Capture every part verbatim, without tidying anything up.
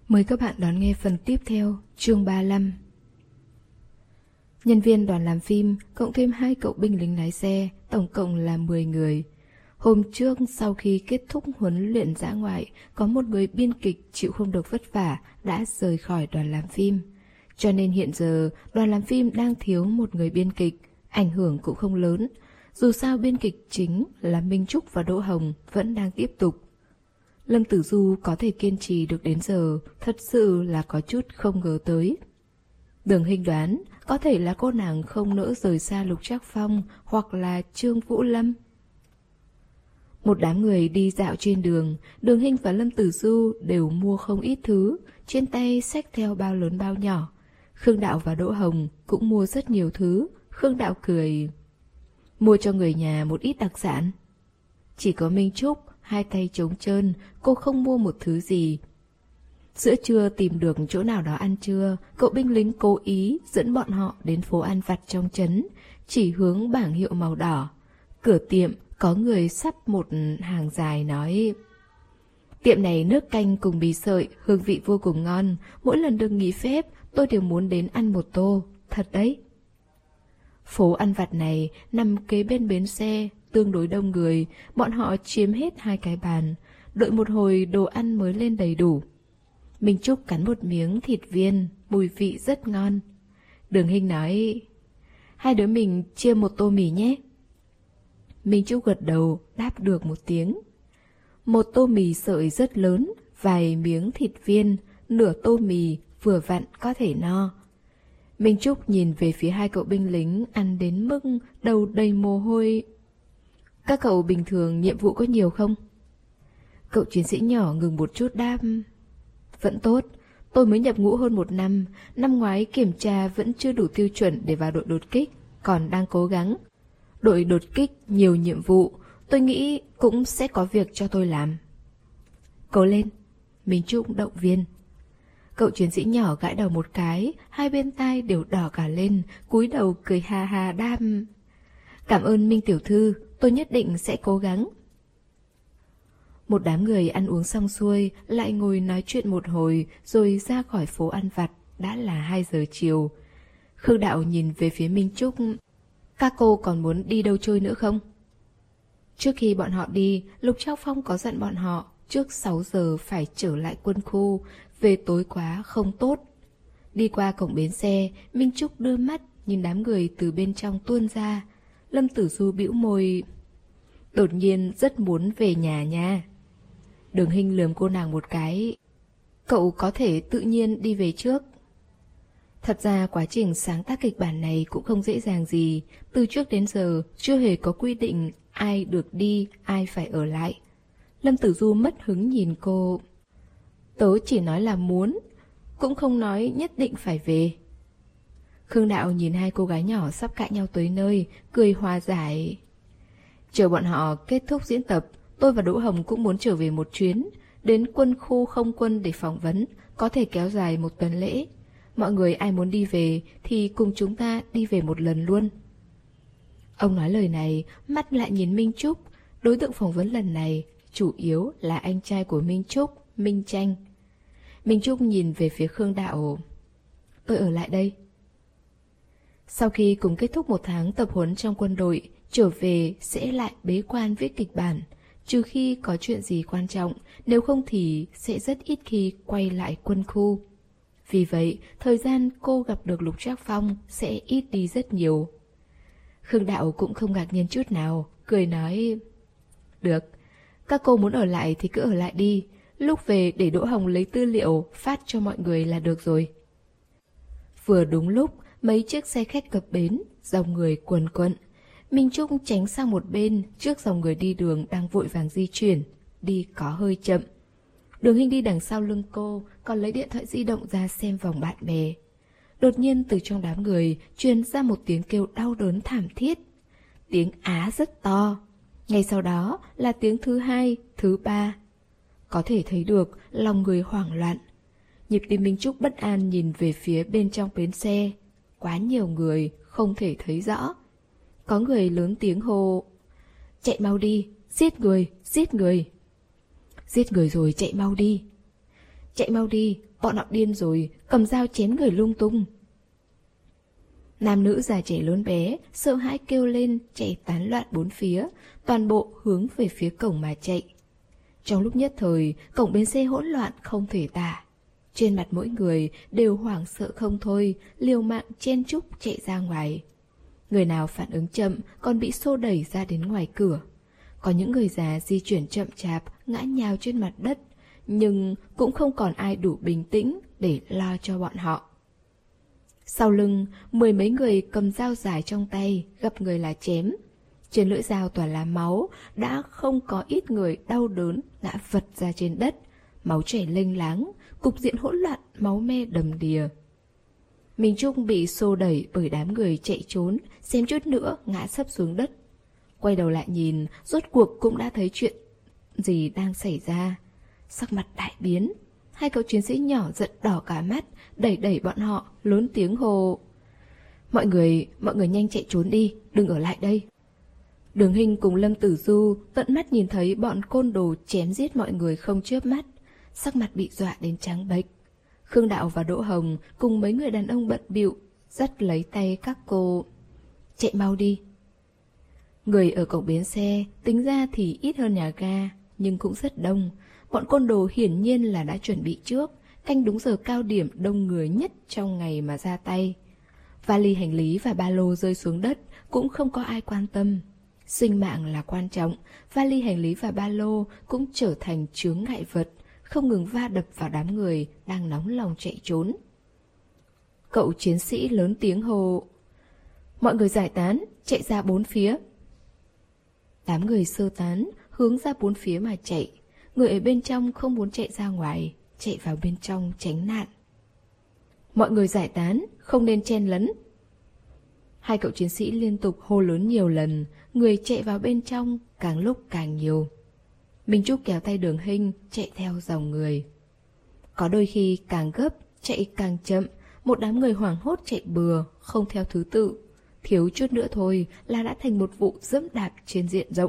Mời các bạn đón nghe phần tiếp theo, chương ba mươi lăm. Nhân viên đoàn làm phim, cộng thêm hai cậu binh lính lái xe, tổng cộng là mười người. Hôm trước, sau khi kết thúc huấn luyện dã ngoại, có một người biên kịch chịu không được vất vả đã rời khỏi đoàn làm phim. Cho nên hiện giờ, đoàn làm phim đang thiếu một người biên kịch, ảnh hưởng cũng không lớn. Dù sao biên kịch chính là Minh Trúc và Đỗ Hồng vẫn đang tiếp tục. Lâm Tử Du có thể kiên trì được đến giờ, thật sự là có chút không ngờ tới. Đường Hinh đoán có thể là cô nàng không nỡ rời xa Lục Trác Phong hoặc là Trương Vũ Lâm. Một đám người đi dạo trên đường, Đường Hinh và Lâm Tử Du đều mua không ít thứ, trên tay xách theo bao lớn bao nhỏ. Khương Đạo và Đỗ Hồng cũng mua rất nhiều thứ. Khương Đạo cười: mua cho người nhà một ít đặc sản. Chỉ có Minh Trúc hai tay trống trơn, cô không mua một thứ gì. Giữa trưa tìm được chỗ nào đó ăn trưa, cậu binh lính cố ý dẫn bọn họ đến phố ăn vặt trong trấn, chỉ hướng bảng hiệu màu đỏ. Cửa tiệm có người sắp một hàng dài nói: tiệm này nước canh cùng bì sợi, hương vị vô cùng ngon, mỗi lần được nghỉ phép tôi đều muốn đến ăn một tô, thật đấy. Phố ăn vặt này nằm kế bên bến xe, tương đối đông người, bọn họ chiếm hết hai cái bàn, đợi một hồi đồ ăn mới lên đầy đủ. Minh Trúc cắn một miếng thịt viên, mùi vị rất ngon. Đường Hinh nói: hai đứa mình chia một tô mì nhé. Minh Trúc gật đầu, đáp được một tiếng. Một tô mì sợi rất lớn, vài miếng thịt viên, nửa tô mì vừa vặn có thể no. Minh Trúc nhìn về phía hai cậu binh lính ăn đến mức đầu đầy mồ hôi. Các cậu bình thường nhiệm vụ có nhiều không? Cậu chiến sĩ nhỏ ngừng một chút đáp: vẫn tốt, tôi mới nhập ngũ hơn một năm, năm ngoái kiểm tra vẫn chưa đủ tiêu chuẩn để vào đội đột kích, còn đang cố gắng. Đội đột kích nhiều nhiệm vụ, tôi nghĩ cũng sẽ có việc cho tôi làm. Cố lên, Minh Trúc động viên. Cậu chiến sĩ nhỏ gãi đầu một cái, hai bên tai đều đỏ cả lên, cúi đầu cười ha ha đam: cảm ơn Minh tiểu thư, tôi nhất định sẽ cố gắng. Một đám người ăn uống xong xuôi, lại ngồi nói chuyện một hồi, rồi ra khỏi phố ăn vặt, đã là hai giờ chiều. Khương Đạo nhìn về phía Minh Trúc: các cô còn muốn đi đâu chơi nữa không? Trước khi bọn họ đi, Lục Trác Phong có dặn bọn họ trước sáu giờ phải trở lại quân khu, về tối quá không tốt. Đi qua cổng bến xe, Minh Trúc đưa mắt nhìn đám người từ bên trong tuôn ra. Lâm Tử Du bĩu môi: đột nhiên rất muốn về nhà nha. Đường Hinh lườm cô nàng một cái: cậu có thể tự nhiên đi về trước. Thật ra quá trình sáng tác kịch bản này cũng không dễ dàng gì. Từ trước đến giờ chưa hề có quy định ai được đi, ai phải ở lại. Lâm Tử Du mất hứng nhìn cô: tớ chỉ nói là muốn, cũng không nói nhất định phải về. Khương Đạo nhìn hai cô gái nhỏ sắp cãi nhau tới nơi, cười hòa giải: chờ bọn họ kết thúc diễn tập, tôi và Đỗ Hồng cũng muốn trở về một chuyến, đến quân khu không quân để phỏng vấn, có thể kéo dài một tuần lễ. Mọi người ai muốn đi về thì cùng chúng ta đi về một lần luôn. Ông nói lời này, mắt lại nhìn Minh Trúc. Đối tượng phỏng vấn lần này chủ yếu là anh trai của Minh Trúc, Minh Tranh. Minh Trúc nhìn về phía Khương Đạo: tôi ở lại đây. Sau khi cùng kết thúc một tháng tập huấn trong quân đội, trở về sẽ lại bế quan viết kịch bản, trừ khi có chuyện gì quan trọng, nếu không thì sẽ rất ít khi quay lại quân khu. Vì vậy, thời gian cô gặp được Lục Trác Phong sẽ ít đi rất nhiều. Khương Đạo cũng không ngạc nhiên chút nào, cười nói: được, các cô muốn ở lại thì cứ ở lại đi, lúc về để Đỗ Hồng lấy tư liệu phát cho mọi người là được rồi. Vừa đúng lúc, mấy chiếc xe khách cập bến, dòng người quần quận. Minh Trúc tránh sang một bên, trước dòng người đi đường đang vội vàng di chuyển, đi có hơi chậm. Đường Hinh đi đằng sau lưng cô, còn lấy điện thoại di động ra xem vòng bạn bè. Đột nhiên từ trong đám người truyền ra một tiếng kêu đau đớn thảm thiết. Tiếng Á rất to. Ngay sau đó là tiếng thứ hai, thứ ba. Có thể thấy được lòng người hoảng loạn. Nhịp tim Minh Trúc bất an nhìn về phía bên trong bến xe. Quá nhiều người, không thể thấy rõ. Có người lớn tiếng hô: chạy mau đi, giết người, giết người. Giết người rồi, chạy mau đi. chạy mau đi, bọn họ điên rồi, cầm dao chém người lung tung. Nam nữ già trẻ lớn bé sợ hãi kêu lên, chạy tán loạn bốn phía, toàn bộ hướng về phía cổng mà chạy. Trong lúc nhất thời, cổng bến xe hỗn loạn không thể tả. Trên mặt mỗi người đều hoảng sợ không thôi, liều mạng chen chúc chạy ra ngoài. Người nào phản ứng chậm còn bị xô đẩy ra đến ngoài cửa. Có những người già di chuyển chậm chạp, ngã nhào trên mặt đất, nhưng cũng không còn ai đủ bình tĩnh để lo cho bọn họ. Sau lưng, mười mấy người cầm dao dài trong tay, gặp người là chém. Trên lưỡi dao toàn là máu, đã không có ít người đau đớn ngã vật ra trên đất, máu chảy lênh láng, cục diện hỗn loạn, máu me đầm đìa. Minh Trung bị xô đẩy bởi đám người chạy trốn, xem chút nữa ngã sấp xuống đất. Quay đầu lại nhìn, rốt cuộc cũng đã thấy chuyện gì đang xảy ra. Sắc mặt đại biến, hai cậu chiến sĩ nhỏ giận đỏ cả mắt, đẩy đẩy bọn họ, lớn tiếng hồ: Mọi người, mọi người nhanh chạy trốn đi, đừng ở lại đây. Đường Hinh cùng Lâm Tử Du tận mắt nhìn thấy bọn côn đồ chém giết mọi người không chớp mắt, sắc mặt bị dọa đến trắng bệch. Khương Đạo và Đỗ Hồng cùng mấy người đàn ông bận bịu dắt lấy tay các cô: Chạy mau đi. Người ở cổng bến xe tính ra thì ít hơn nhà ga, nhưng cũng rất đông. Bọn côn đồ hiển nhiên là đã chuẩn bị trước, canh đúng giờ cao điểm đông người nhất trong ngày mà ra tay. Vali hành lý và ba lô rơi xuống đất cũng không có ai quan tâm. Sinh mạng là quan trọng, vali hành lý và ba lô cũng trở thành chướng ngại vật, không ngừng va đập vào đám người đang nóng lòng chạy trốn. Cậu chiến sĩ lớn tiếng hô: Mọi người giải tán, chạy ra bốn phía. Đám người sơ tán, hướng ra bốn phía mà chạy. Người ở bên trong không muốn chạy ra ngoài, chạy vào bên trong tránh nạn. Mọi người giải tán, không nên chen lấn. Hai cậu chiến sĩ liên tục hô lớn nhiều lần, người chạy vào bên trong càng lúc càng nhiều. Minh Trúc kéo tay Đường Hinh chạy theo dòng người. Có đôi khi càng gấp, chạy càng chậm, một đám người hoảng hốt chạy bừa, không theo thứ tự. Thiếu chút nữa thôi là đã thành một vụ dẫm đạp trên diện rộng.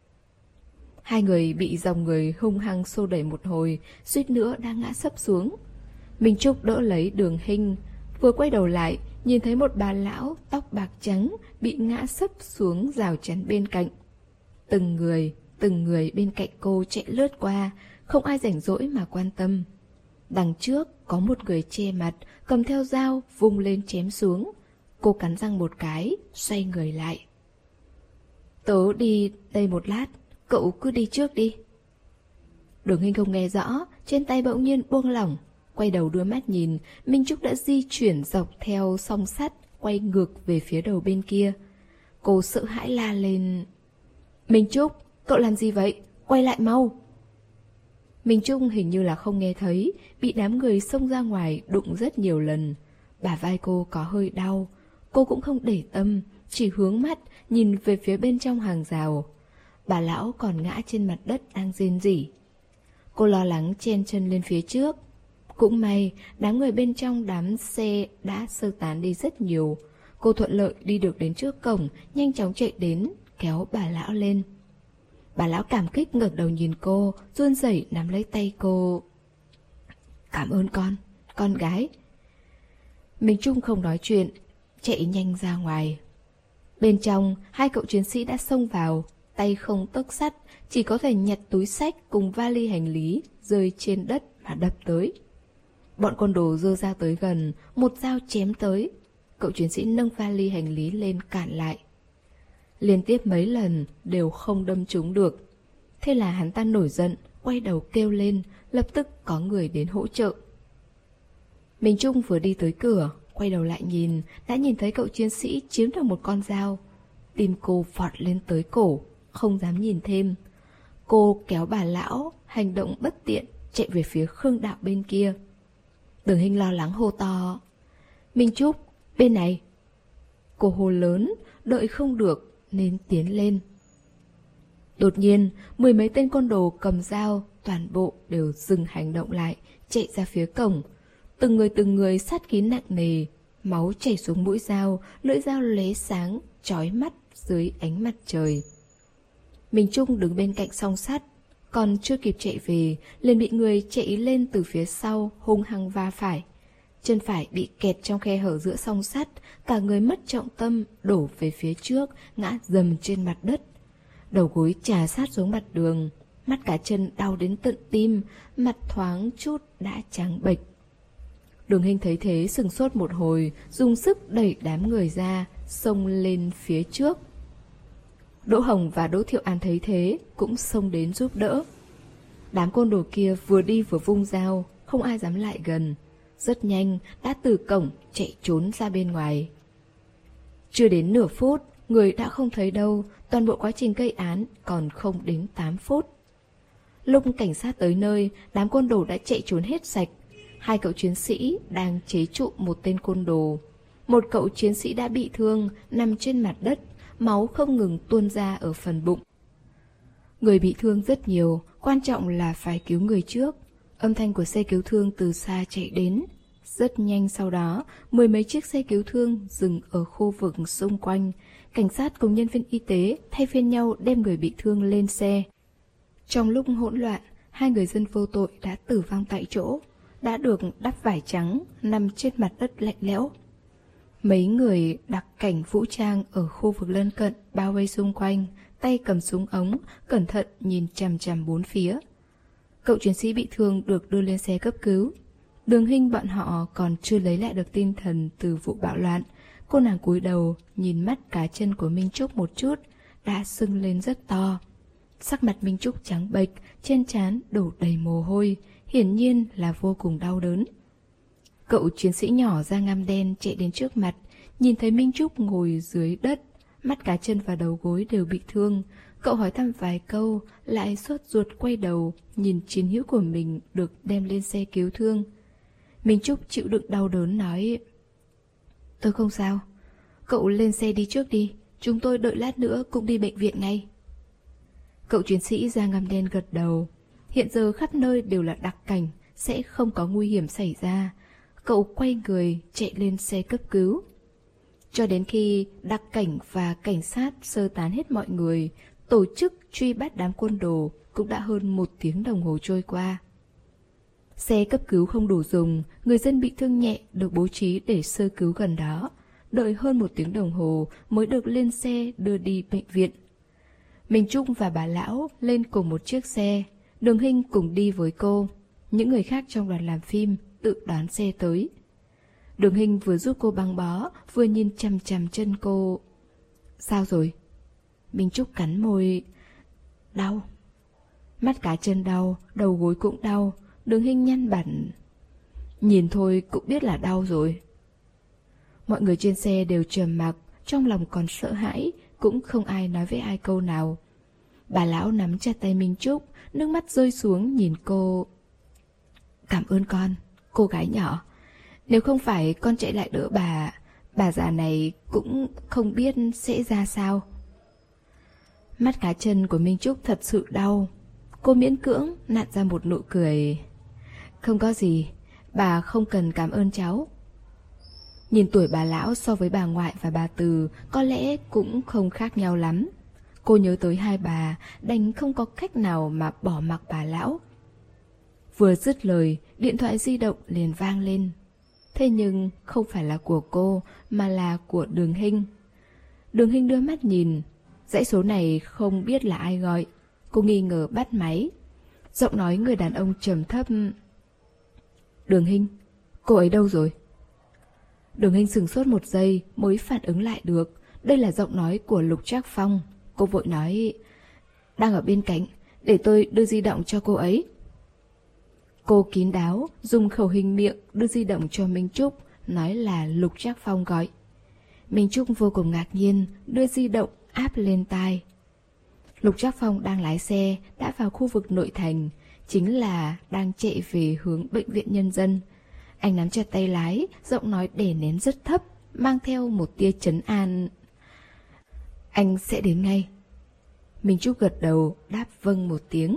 Hai người bị dòng người hung hăng xô đẩy một hồi, suýt nữa đã ngã sấp xuống. Minh Trúc đỡ lấy Đường Hinh, vừa quay đầu lại, nhìn thấy một bà lão tóc bạc trắng bị ngã sấp xuống rào chắn bên cạnh. Từng người, từng người bên cạnh cô chạy lướt qua, không ai rảnh rỗi mà quan tâm. Đằng trước có một người che mặt, cầm theo dao vung lên chém xuống. Cô cắn răng một cái, xoay người lại. Tớ đi đây một lát, cậu cứ đi trước đi. Đường Hinh không nghe rõ, trên tay bỗng nhiên buông lỏng. Quay đầu đưa mắt nhìn, Minh Trúc đã di chuyển dọc theo song sắt, quay ngược về phía đầu bên kia. Cô sợ hãi la lên: Minh Trúc, cậu làm gì vậy? Quay lại mau! Minh Trúc hình như là không nghe thấy, bị đám người xông ra ngoài đụng rất nhiều lần. Bả vai cô có hơi đau, cô cũng không để tâm, chỉ hướng mắt nhìn về phía bên trong hàng rào. Bà lão còn ngã trên mặt đất đang rên rỉ. Cô lo lắng chen chân lên phía trước. Cũng may, đám người bên trong đám xe đã sơ tán đi rất nhiều. Cô thuận lợi đi được đến trước cổng, nhanh chóng chạy đến, kéo bà lão lên. Bà lão cảm kích ngẩng đầu nhìn cô, run rẩy nắm lấy tay cô. Cảm ơn con, con gái. Minh Trung không nói chuyện, chạy nhanh ra ngoài. Bên trong, hai cậu chiến sĩ đã xông vào, tay không tấc sắt, chỉ có thể nhặt túi xách cùng vali hành lý rơi trên đất mà đập tới. Bọn côn đồ giơ dao tới gần, một dao chém tới. Cậu chiến sĩ nâng vali hành lý lên cản lại. Liên tiếp mấy lần đều không đâm trúng được. Thế là hắn ta nổi giận, quay đầu kêu lên, lập tức có người đến hỗ trợ. Minh Trung vừa đi tới cửa, quay đầu lại nhìn, đã nhìn thấy cậu chiến sĩ chiếm được một con dao. Tim cô vọt lên tới cổ, không dám nhìn thêm. Cô kéo bà lão, hành động bất tiện, chạy về phía Khương Đạo bên kia. Đường Hinh lo lắng hô to: Minh Trúc, bên này. Cô hô lớn, đợi không được nên tiến lên. Đột nhiên, mười mấy tên côn đồ cầm dao, toàn bộ đều dừng hành động lại, chạy ra phía cổng. Từng người từng người sát khí nặng nề, máu chảy xuống mũi dao, lưỡi dao lóe sáng, chói mắt dưới ánh mặt trời. Minh Trung đứng bên cạnh song sắt, còn chưa kịp chạy về, liền bị người chạy lên từ phía sau hung hăng va phải. Chân phải bị kẹt trong khe hở giữa song sắt, cả người mất trọng tâm, đổ về phía trước, ngã dầm trên mặt đất. Đầu gối chà sát xuống mặt đường, mắt cá chân đau đến tận tim, mặt thoáng chút đã trắng bệch. Đường Hinh thấy thế sừng sốt một hồi, dùng sức đẩy đám người ra, xông lên phía trước. Đỗ Hồng và Đỗ Thiệu An thấy thế, cũng xông đến giúp đỡ. Đám côn đồ kia vừa đi vừa vung dao, không ai dám lại gần. Rất nhanh, đã từ cổng chạy trốn ra bên ngoài. Chưa đến nửa phút, người đã không thấy đâu, toàn bộ quá trình gây án còn không đến tám phút. Lúc cảnh sát tới nơi, đám côn đồ đã chạy trốn hết sạch. Hai cậu chiến sĩ đang chế trụ một tên côn đồ. Một cậu chiến sĩ đã bị thương, nằm trên mặt đất, máu không ngừng tuôn ra ở phần bụng. Người bị thương rất nhiều, quan trọng là phải cứu người trước. Âm thanh của xe cứu thương từ xa chạy đến. Rất nhanh sau đó, mười mấy chiếc xe cứu thương dừng ở khu vực xung quanh. Cảnh sát cùng nhân viên y tế thay phiên nhau đem người bị thương lên xe. Trong lúc hỗn loạn, hai người dân vô tội đã tử vong tại chỗ, đã được đắp vải trắng, nằm trên mặt đất lạnh lẽo. Mấy người đặc cảnh vũ trang ở khu vực lân cận bao vây xung quanh, tay cầm súng ống, cẩn thận nhìn chằm chằm bốn phía. Cậu chiến sĩ bị thương được đưa lên xe cấp cứu. Đường Hinh bọn họ còn chưa lấy lại được tinh thần từ vụ bạo loạn. Cô nàng cúi đầu nhìn mắt cá chân của Minh Trúc một chút, đã sưng lên rất to. Sắc mặt Minh Trúc trắng bệch, trên trán đổ đầy mồ hôi, hiển nhiên là vô cùng đau đớn. Cậu chiến sĩ nhỏ da ngăm đen chạy đến trước mặt, nhìn thấy Minh Trúc ngồi dưới đất, mắt cá chân và đầu gối đều bị thương. Cậu hỏi thăm vài câu, lại sốt ruột quay đầu, nhìn chiến hữu của mình được đem lên xe cứu thương. Minh Trúc chịu đựng đau đớn nói: "Tôi không sao, cậu lên xe đi trước đi, chúng tôi đợi lát nữa cũng đi bệnh viện ngay." Cậu chiến sĩ da ngăm đen gật đầu. Hiện giờ khắp nơi đều là đặc cảnh, sẽ không có nguy hiểm xảy ra. Cậu quay người chạy lên xe cấp cứu. Cho đến khi đặc cảnh và cảnh sát sơ tán hết mọi người, tổ chức truy bắt đám côn đồ cũng đã hơn một tiếng đồng hồ trôi qua. Xe cấp cứu không đủ dùng, người dân bị thương nhẹ được bố trí để sơ cứu gần đó. Đợi hơn một tiếng đồng hồ mới được lên xe đưa đi bệnh viện. Minh Trúc và bà lão lên cùng một chiếc xe, Đường Hinh cùng đi với cô. Những người khác trong đoàn làm phim tự đón xe tới. Đường Hinh vừa giúp cô băng bó, vừa nhìn chằm chằm chân cô. "Sao rồi?" Minh Trúc cắn môi. "Đau." Mắt cá chân đau, đầu gối cũng đau. Đường Hinh nhăn bẳn. "Nhìn thôi cũng biết là đau rồi." Mọi người trên xe đều trầm mặc, trong lòng còn sợ hãi, cũng không ai nói với ai câu nào. Bà lão nắm chặt tay Minh Trúc, nước mắt rơi xuống nhìn cô. "Cảm ơn con, cô gái nhỏ. Nếu không phải con chạy lại đỡ bà, bà già này cũng không biết sẽ ra sao." Mắt cá chân của Minh Trúc thật sự đau. Cô miễn cưỡng nặn ra một nụ cười. "Không có gì, bà không cần cảm ơn cháu." Nhìn tuổi bà lão so với bà ngoại và bà Từ có lẽ cũng không khác nhau lắm. Cô nhớ tới hai bà, đành không có cách nào mà bỏ mặc bà lão. Vừa dứt lời, điện thoại di động liền vang lên. Thế nhưng không phải là của cô, mà là của Đường Hinh. Đường Hinh đưa mắt nhìn. Dãy số này không biết là ai gọi. Cô nghi ngờ bắt máy. Giọng nói người đàn ông trầm thấp. "Đường Hinh, cô ấy đâu rồi?" Đường Hinh sửng sốt một giây mới phản ứng lại được. Đây là giọng nói của Lục Trác Phong. Cô vội nói: "Đang ở bên cạnh, để tôi đưa di động cho cô ấy." Cô kín đáo dùng khẩu hình miệng đưa di động cho Minh Trúc, nói là Lục Trác Phong gọi. Minh Trúc vô cùng ngạc nhiên, đưa di động áp lên tai. Lục Trác Phong đang lái xe, đã vào khu vực nội thành, chính là đang chạy về hướng bệnh viện nhân dân. Anh nắm chặt tay lái, giọng nói đè nén rất thấp, mang theo một tia trấn an. "Anh sẽ đến ngay." Minh Trúc gật đầu, đáp vâng một tiếng.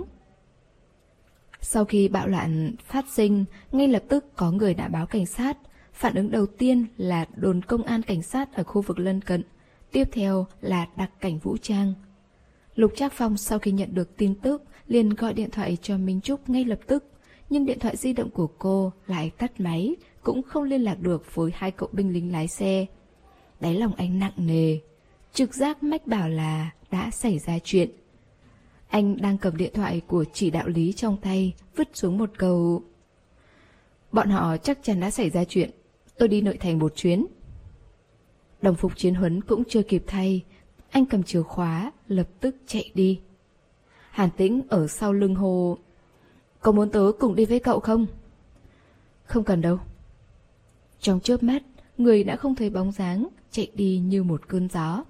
Sau khi bạo loạn phát sinh, ngay lập tức có người đã báo cảnh sát. Phản ứng đầu tiên là đồn công an cảnh sát ở khu vực lân cận. Tiếp theo là đặc cảnh vũ trang. Lục Trác Phong sau khi nhận được tin tức, liền gọi điện thoại cho Minh Trúc ngay lập tức. Nhưng điện thoại di động của cô lại tắt máy, cũng không liên lạc được với hai cậu binh lính lái xe. Đáy lòng anh nặng nề, trực giác mách bảo là đã xảy ra chuyện. Anh đang cầm điện thoại của chỉ đạo lý trong tay, vứt xuống một câu: bọn họ chắc chắn đã xảy ra chuyện, tôi đi nội thành một chuyến. Đồng phục chiến huấn cũng chưa kịp thay, anh cầm chìa khóa, lập tức chạy đi. Hàn Tĩnh ở sau lưng hô: có muốn tớ cùng đi với cậu không? Không cần đâu. Trong chớp mắt, người đã không thấy bóng dáng, chạy đi như một cơn gió.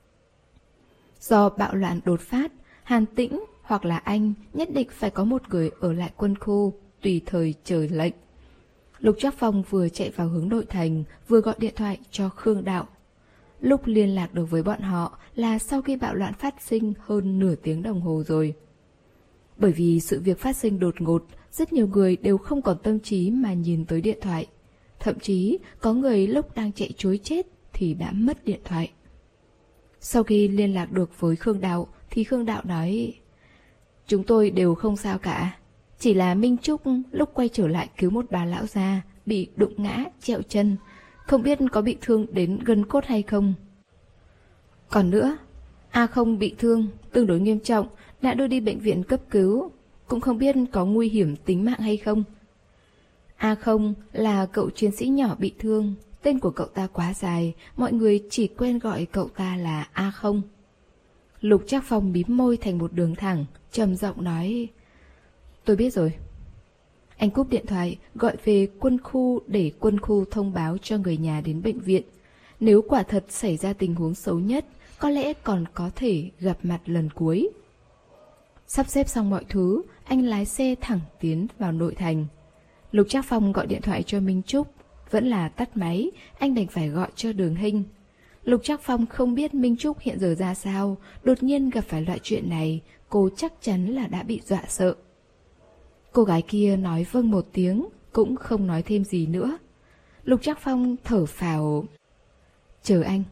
Do bạo loạn đột phát, Hàn Tĩnh hoặc là anh nhất định phải có một người ở lại quân khu, tùy thời chờ lệnh. Lục Trác Phong vừa chạy vào hướng nội thành, vừa gọi điện thoại cho Khương Đạo. Lúc liên lạc được với bọn họ là sau khi bạo loạn phát sinh hơn nửa tiếng đồng hồ rồi. Bởi vì sự việc phát sinh đột ngột, rất nhiều người đều không còn tâm trí mà nhìn tới điện thoại. Thậm chí có người lúc đang chạy trối chết thì đã mất điện thoại. Sau khi liên lạc được với Khương Đạo thì Khương Đạo nói: chúng tôi đều không sao cả, chỉ là Minh Trúc lúc quay trở lại cứu một bà lão già bị đụng ngã, trẹo chân, không biết có bị thương đến gân cốt hay không. Còn nữa, A không bị thương tương đối nghiêm trọng, đã đưa đi bệnh viện cấp cứu, cũng không biết có nguy hiểm tính mạng hay không. A không là cậu chiến sĩ nhỏ bị thương, tên của cậu ta quá dài, mọi người chỉ quen gọi cậu ta là A không. Lục Trác Phong mím môi thành một đường thẳng, trầm giọng nói: tôi biết rồi. Anh cúp điện thoại, gọi về quân khu để quân khu thông báo cho người nhà đến bệnh viện. Nếu quả thật xảy ra tình huống xấu nhất, có lẽ còn có thể gặp mặt lần cuối. Sắp xếp xong mọi thứ, anh lái xe thẳng tiến vào nội thành. Lục Trác Phong gọi điện thoại cho Minh Trúc, vẫn là tắt máy, anh đành phải gọi cho Đường Hinh. Lục Trác Phong không biết Minh Trúc hiện giờ ra sao, đột nhiên gặp phải loại chuyện này, cô chắc chắn là đã bị dọa sợ. Cô gái kia nói vâng một tiếng, cũng không nói thêm gì nữa. Lục Trác Phong thở phào: chờ anh.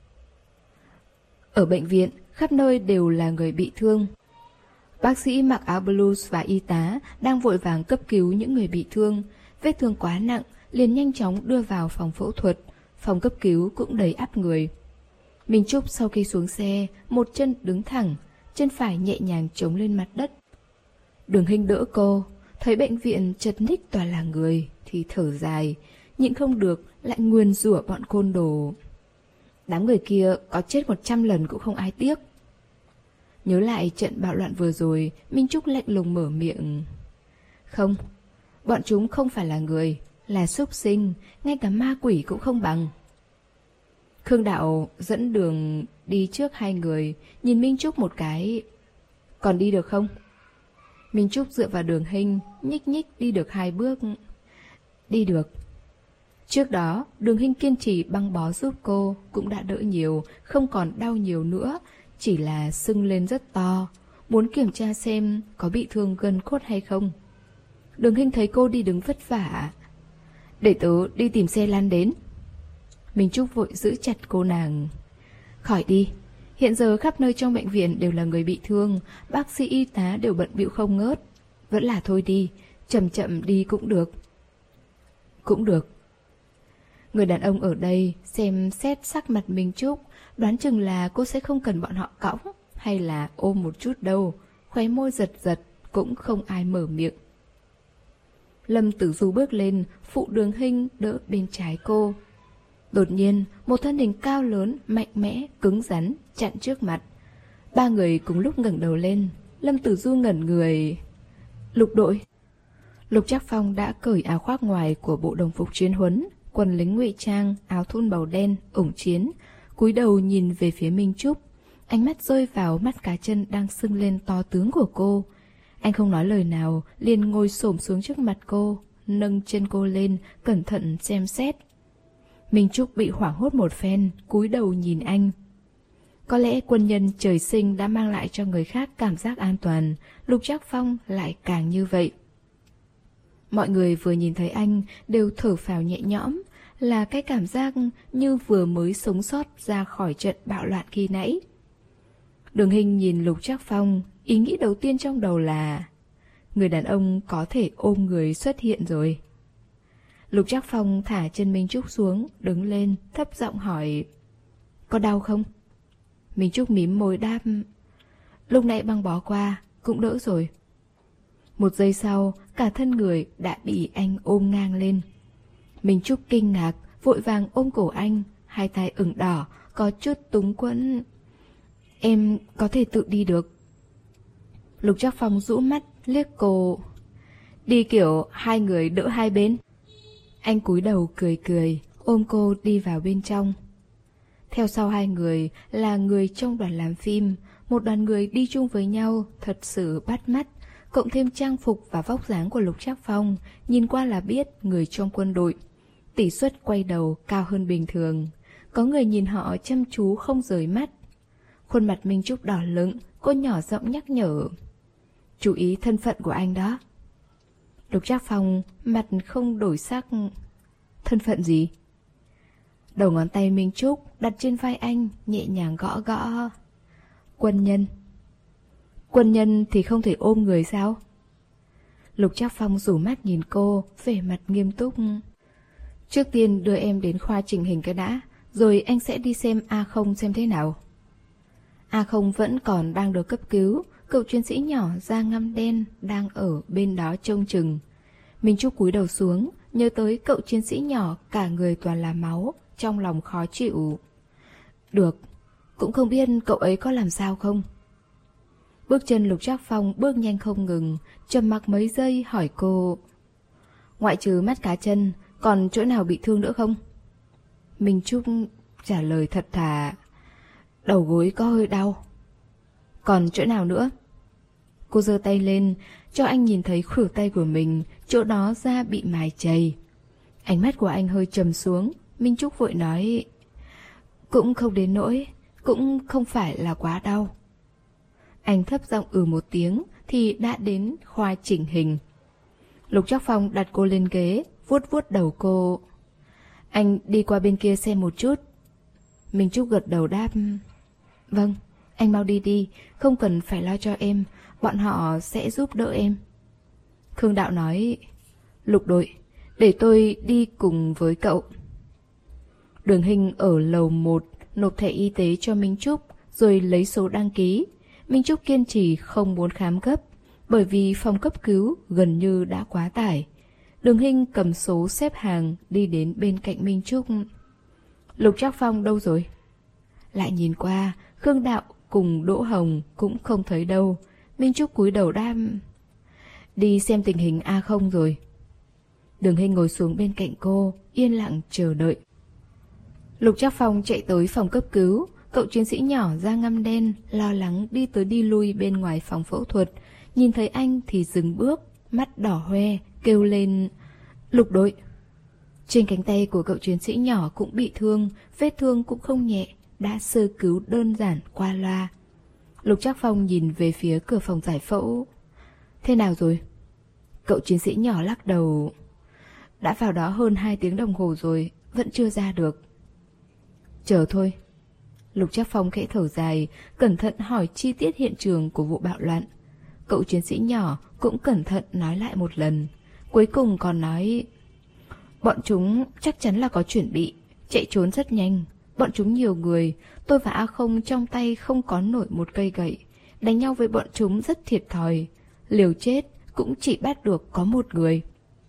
Ở bệnh viện, khắp nơi đều là người bị thương. Bác sĩ mặc áo blues và y tá đang vội vàng cấp cứu những người bị thương. Vết thương quá nặng, liền nhanh chóng đưa vào phòng phẫu thuật. Phòng cấp cứu cũng đầy ắp người. Minh Trúc sau khi xuống xe, một chân đứng thẳng, chân phải nhẹ nhàng chống lên mặt đất. Đường Hinh đỡ cô, thấy bệnh viện chật ních toàn là người thì thở dài, nhịn không được lại nguyền rủa bọn côn đồ. Đám người kia có chết một trăm lần cũng không ai tiếc. Nhớ lại trận bạo loạn vừa rồi, Minh Trúc lạnh lùng mở miệng: không, bọn chúng không phải là người, là súc sinh, ngay cả ma quỷ cũng không bằng. Khương Đạo dẫn đường đi trước hai người, nhìn Minh Trúc một cái: còn đi được không? Minh Trúc dựa vào Đường Hinh, nhích nhích đi được hai bước. Đi được. Trước đó, Đường Hinh kiên trì băng bó giúp cô, cũng đã đỡ nhiều, không còn đau nhiều nữa, chỉ là sưng lên rất to, muốn kiểm tra xem có bị thương gân cốt hay không. Đường Hinh thấy cô đi đứng vất vả: để tớ đi tìm xe lăn đến. Minh Trúc vội giữ chặt cô nàng: khỏi đi, hiện giờ khắp nơi trong bệnh viện đều là người bị thương, bác sĩ y tá đều bận bịu không ngớt. Vẫn là thôi đi, chậm chậm đi cũng được. Cũng được. Người đàn ông ở đây xem xét sắc mặt Minh Trúc, đoán chừng là cô sẽ không cần bọn họ cõng hay là ôm một chút đâu, khóe môi giật giật, cũng không ai mở miệng. Lâm Tử Du bước lên, phụ Đường Hinh đỡ bên trái cô. Đột nhiên, một thân hình cao lớn, mạnh mẽ, cứng rắn, chặn trước mặt. Ba người cùng lúc ngẩng đầu lên. Lâm Tử Du ngẩn người. Lục đội. Lục Trác Phong đã cởi áo khoác ngoài của bộ đồng phục chiến huấn, quần lính ngụy trang, áo thun màu đen, ủng chiến, cúi đầu nhìn về phía Minh Trúc. Ánh mắt rơi vào mắt cá chân đang sưng lên to tướng của cô. Anh không nói lời nào, liền ngồi xổm xuống trước mặt cô, nâng chân cô lên, cẩn thận xem xét. Minh Trúc bị hoảng hốt một phen, cúi đầu nhìn anh. Có lẽ quân nhân trời sinh đã mang lại cho người khác cảm giác an toàn, Lục Trác Phong lại càng như vậy. Mọi người vừa nhìn thấy anh đều thở phào nhẹ nhõm, là cái cảm giác như vừa mới sống sót ra khỏi trận bạo loạn khi nãy. Đường Hinh nhìn Lục Trác Phong, ý nghĩ đầu tiên trong đầu là người đàn ông có thể ôm người xuất hiện rồi. Lục Trác Phong thả chân Minh Trúc xuống, đứng lên, thấp giọng hỏi: có đau không? Minh Trúc mím môi đáp: lúc nãy băng bó qua, cũng đỡ rồi. Một giây sau, cả thân người đã bị anh ôm ngang lên. Minh Trúc kinh ngạc, vội vàng ôm cổ anh, hai tay ửng đỏ, có chút túng quẫn. Em có thể tự đi được. Lục Trác Phong rũ mắt, liếc cô. Đi kiểu hai người đỡ hai bên. Anh cúi đầu cười cười, ôm cô đi vào bên trong. Theo sau hai người là người trong đoàn làm phim. Một đoàn người đi chung với nhau thật sự bắt mắt. Cộng thêm trang phục và vóc dáng của Lục Trác Phong, nhìn qua là biết người trong quân đội. Tỷ suất quay đầu cao hơn bình thường. Có người nhìn họ chăm chú không rời mắt. Khuôn mặt Minh Trúc đỏ lựng, cô nhỏ giọng nhắc nhở: chú ý thân phận của anh đó. Lục Trác Phong mặt không đổi sắc. Thân phận gì? Đầu ngón tay Minh Trúc đặt trên vai anh, nhẹ nhàng gõ gõ. Quân nhân. Quân nhân thì không thể ôm người sao? Lục Trác Phong rủ mắt nhìn cô, vẻ mặt nghiêm túc. Trước tiên đưa em đến khoa chỉnh hình cái đã, rồi anh sẽ đi xem A không xem thế nào. A không vẫn còn đang được cấp cứu. Cậu chiến sĩ nhỏ da ngăm đen đang ở bên đó trông chừng. Minh Trúc cúi đầu xuống, nhớ tới cậu chiến sĩ nhỏ cả người toàn là máu, trong lòng khó chịu. Được, cũng không biết cậu ấy có làm sao không. Bước chân Lục Trác Phong bước nhanh không ngừng, trầm mặc mấy giây hỏi cô: ngoại trừ mắt cá chân, còn chỗ nào bị thương nữa không? Minh Trúc trả lời thật thà: đầu gối có hơi đau. Còn chỗ nào nữa? Cô giơ tay lên, cho anh nhìn thấy khuỷu tay của mình, chỗ đó da bị mài chày. Ánh mắt của anh hơi trầm xuống. Minh Trúc vội nói: cũng không đến nỗi, cũng không phải là quá đau. Anh thấp giọng ừ một tiếng thì đã đến khoa chỉnh hình. Lục Trác Phong đặt cô lên ghế, vuốt vuốt đầu cô. Anh đi qua bên kia xem một chút. Minh Trúc gật đầu đáp: vâng, anh mau đi đi, không cần phải lo cho em, bọn họ sẽ giúp đỡ em. Khương Đạo nói: Lục đội, để tôi đi cùng với cậu. Đường Hinh ở lầu một nộp thẻ y tế cho Minh Trúc, rồi lấy số đăng ký. Minh Trúc kiên trì không muốn khám gấp, bởi vì phòng cấp cứu gần như đã quá tải. Đường Hinh cầm số xếp hàng đi đến bên cạnh Minh Trúc. Lục Trác Phong đâu rồi? Lại nhìn qua, Khương Đạo cùng Đỗ Hồng cũng không thấy đâu. Minh Trúc cúi đầu đáp: đi xem tình hình A không rồi. Đường Hinh ngồi xuống bên cạnh cô, yên lặng chờ đợi. Lục Trác Phong chạy tới phòng cấp cứu. Cậu chiến sĩ nhỏ da ngăm đen lo lắng đi tới đi lui bên ngoài phòng phẫu thuật. Nhìn thấy anh thì dừng bước, mắt đỏ hoe, kêu lên: Lục đội. Trên cánh tay của cậu chiến sĩ nhỏ cũng bị thương, vết thương cũng không nhẹ, đã sơ cứu đơn giản qua loa. Lục Trác Phong nhìn về phía cửa phòng giải phẫu. Thế nào rồi? Cậu chiến sĩ nhỏ lắc đầu. Đã vào đó hơn hai tiếng đồng hồ rồi, vẫn chưa ra được. Chờ thôi. Lục Trác Phong khẽ thở dài, cẩn thận hỏi chi tiết hiện trường của vụ bạo loạn. Cậu chiến sĩ nhỏ cũng cẩn thận nói lại một lần. Cuối cùng còn nói: bọn chúng chắc chắn là có chuẩn bị, chạy trốn rất nhanh. Bọn chúng nhiều người, tôi và A không trong tay không có nổi một cây gậy. Đánh nhau với bọn chúng rất thiệt thòi. Liều chết cũng chỉ bắt được có một người.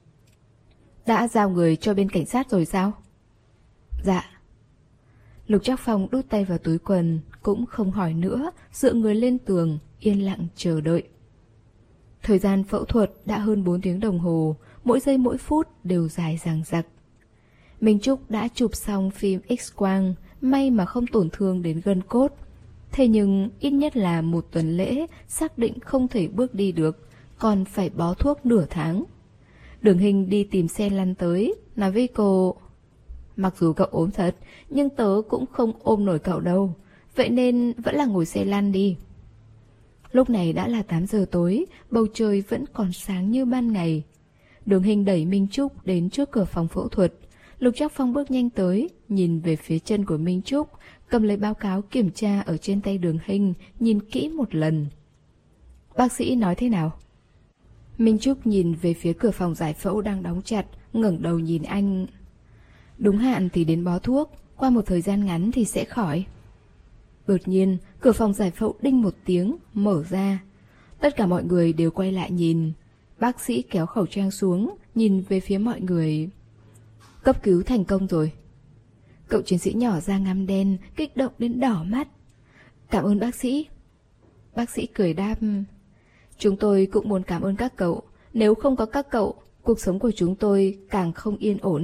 Đã giao người cho bên cảnh sát rồi sao? Dạ. Lục Trác Phong đút tay vào túi quần, cũng không hỏi nữa, dựa người lên tường, yên lặng chờ đợi. Thời gian phẫu thuật đã hơn bốn tiếng đồng hồ, mỗi giây mỗi phút đều dài dằng dặc. Minh Trúc đã chụp xong phim X-quang, may mà không tổn thương đến gân cốt. Thế nhưng ít nhất là một tuần lễ xác định không thể bước đi được, còn phải bó thuốc nửa tháng. Đường Hinh đi tìm xe lăn tới, nói với cô: mặc dù cậu ốm thật, nhưng tớ cũng không ôm nổi cậu đâu, vậy nên vẫn là ngồi xe lăn đi. Lúc này đã là tám giờ tối, bầu trời vẫn còn sáng như ban ngày. Đường Hinh đẩy Minh Trúc đến trước cửa phòng phẫu thuật. Lục Trác Phong bước nhanh tới, nhìn về phía chân của Minh Trúc, cầm lấy báo cáo kiểm tra ở trên tay Đường Hinh, nhìn kỹ một lần. Bác sĩ nói thế nào? Minh Trúc nhìn về phía cửa phòng giải phẫu đang đóng chặt, ngẩng đầu nhìn anh. Đúng hạn thì đến bó thuốc, qua một thời gian ngắn thì sẽ khỏi. Đột nhiên, cửa phòng giải phẫu đinh một tiếng, mở ra. Tất cả mọi người đều quay lại nhìn. Bác sĩ kéo khẩu trang xuống, nhìn về phía mọi người. Cấp cứu thành công rồi. Cậu chiến sĩ nhỏ da ngăm đen, kích động đến đỏ mắt. Cảm ơn bác sĩ. Bác sĩ cười đáp. Chúng tôi cũng muốn cảm ơn các cậu. Nếu không có các cậu, cuộc sống của chúng tôi càng không yên ổn.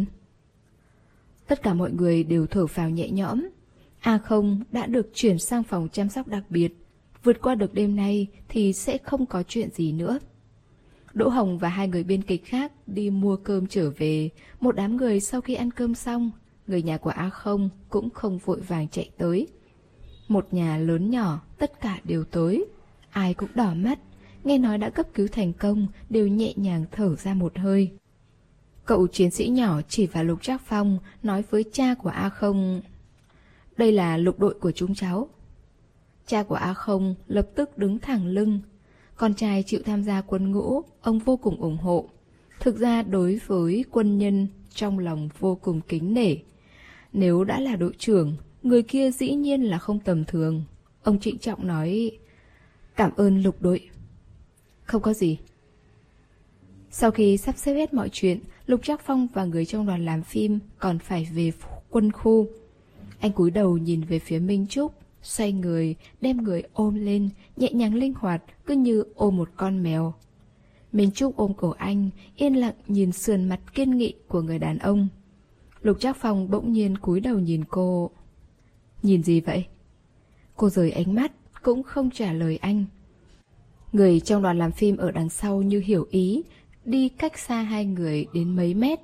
Tất cả mọi người đều thở phào nhẹ nhõm. A không đã được chuyển sang phòng chăm sóc đặc biệt. Vượt qua được đêm nay thì sẽ không có chuyện gì nữa. Đỗ Hồng và hai người biên kịch khác đi mua cơm trở về. Một đám người sau khi ăn cơm xong, người nhà của A không cũng không vội vàng chạy tới. Một nhà lớn nhỏ, tất cả đều tới. Ai cũng đỏ mắt, nghe nói đã cấp cứu thành công, đều nhẹ nhàng thở ra một hơi. Cậu chiến sĩ nhỏ chỉ vào Lục Trác Phong, nói với cha của A không. Đây là lục đội của chúng cháu. Cha của A không lập tức đứng thẳng lưng. Con trai chịu tham gia quân ngũ, ông vô cùng ủng hộ. Thực ra đối với quân nhân, trong lòng vô cùng kính nể. Nếu đã là đội trưởng, người kia dĩ nhiên là không tầm thường. Ông trịnh trọng nói, cảm ơn lục đội. Không có gì. Sau khi sắp xếp hết mọi chuyện, Lục Trác Phong và người trong đoàn làm phim còn phải về quân khu. Anh cúi đầu nhìn về phía Minh Trúc, xoay người, đem người ôm lên, nhẹ nhàng linh hoạt, cứ như ôm một con mèo. Minh Trúc ôm cổ anh, yên lặng nhìn sườn mặt kiên nghị của người đàn ông. Lục Trác Phong bỗng nhiên cúi đầu nhìn cô. Nhìn gì vậy? Cô rời ánh mắt, cũng không trả lời anh. Người trong đoàn làm phim ở đằng sau như hiểu ý, đi cách xa hai người đến mấy mét.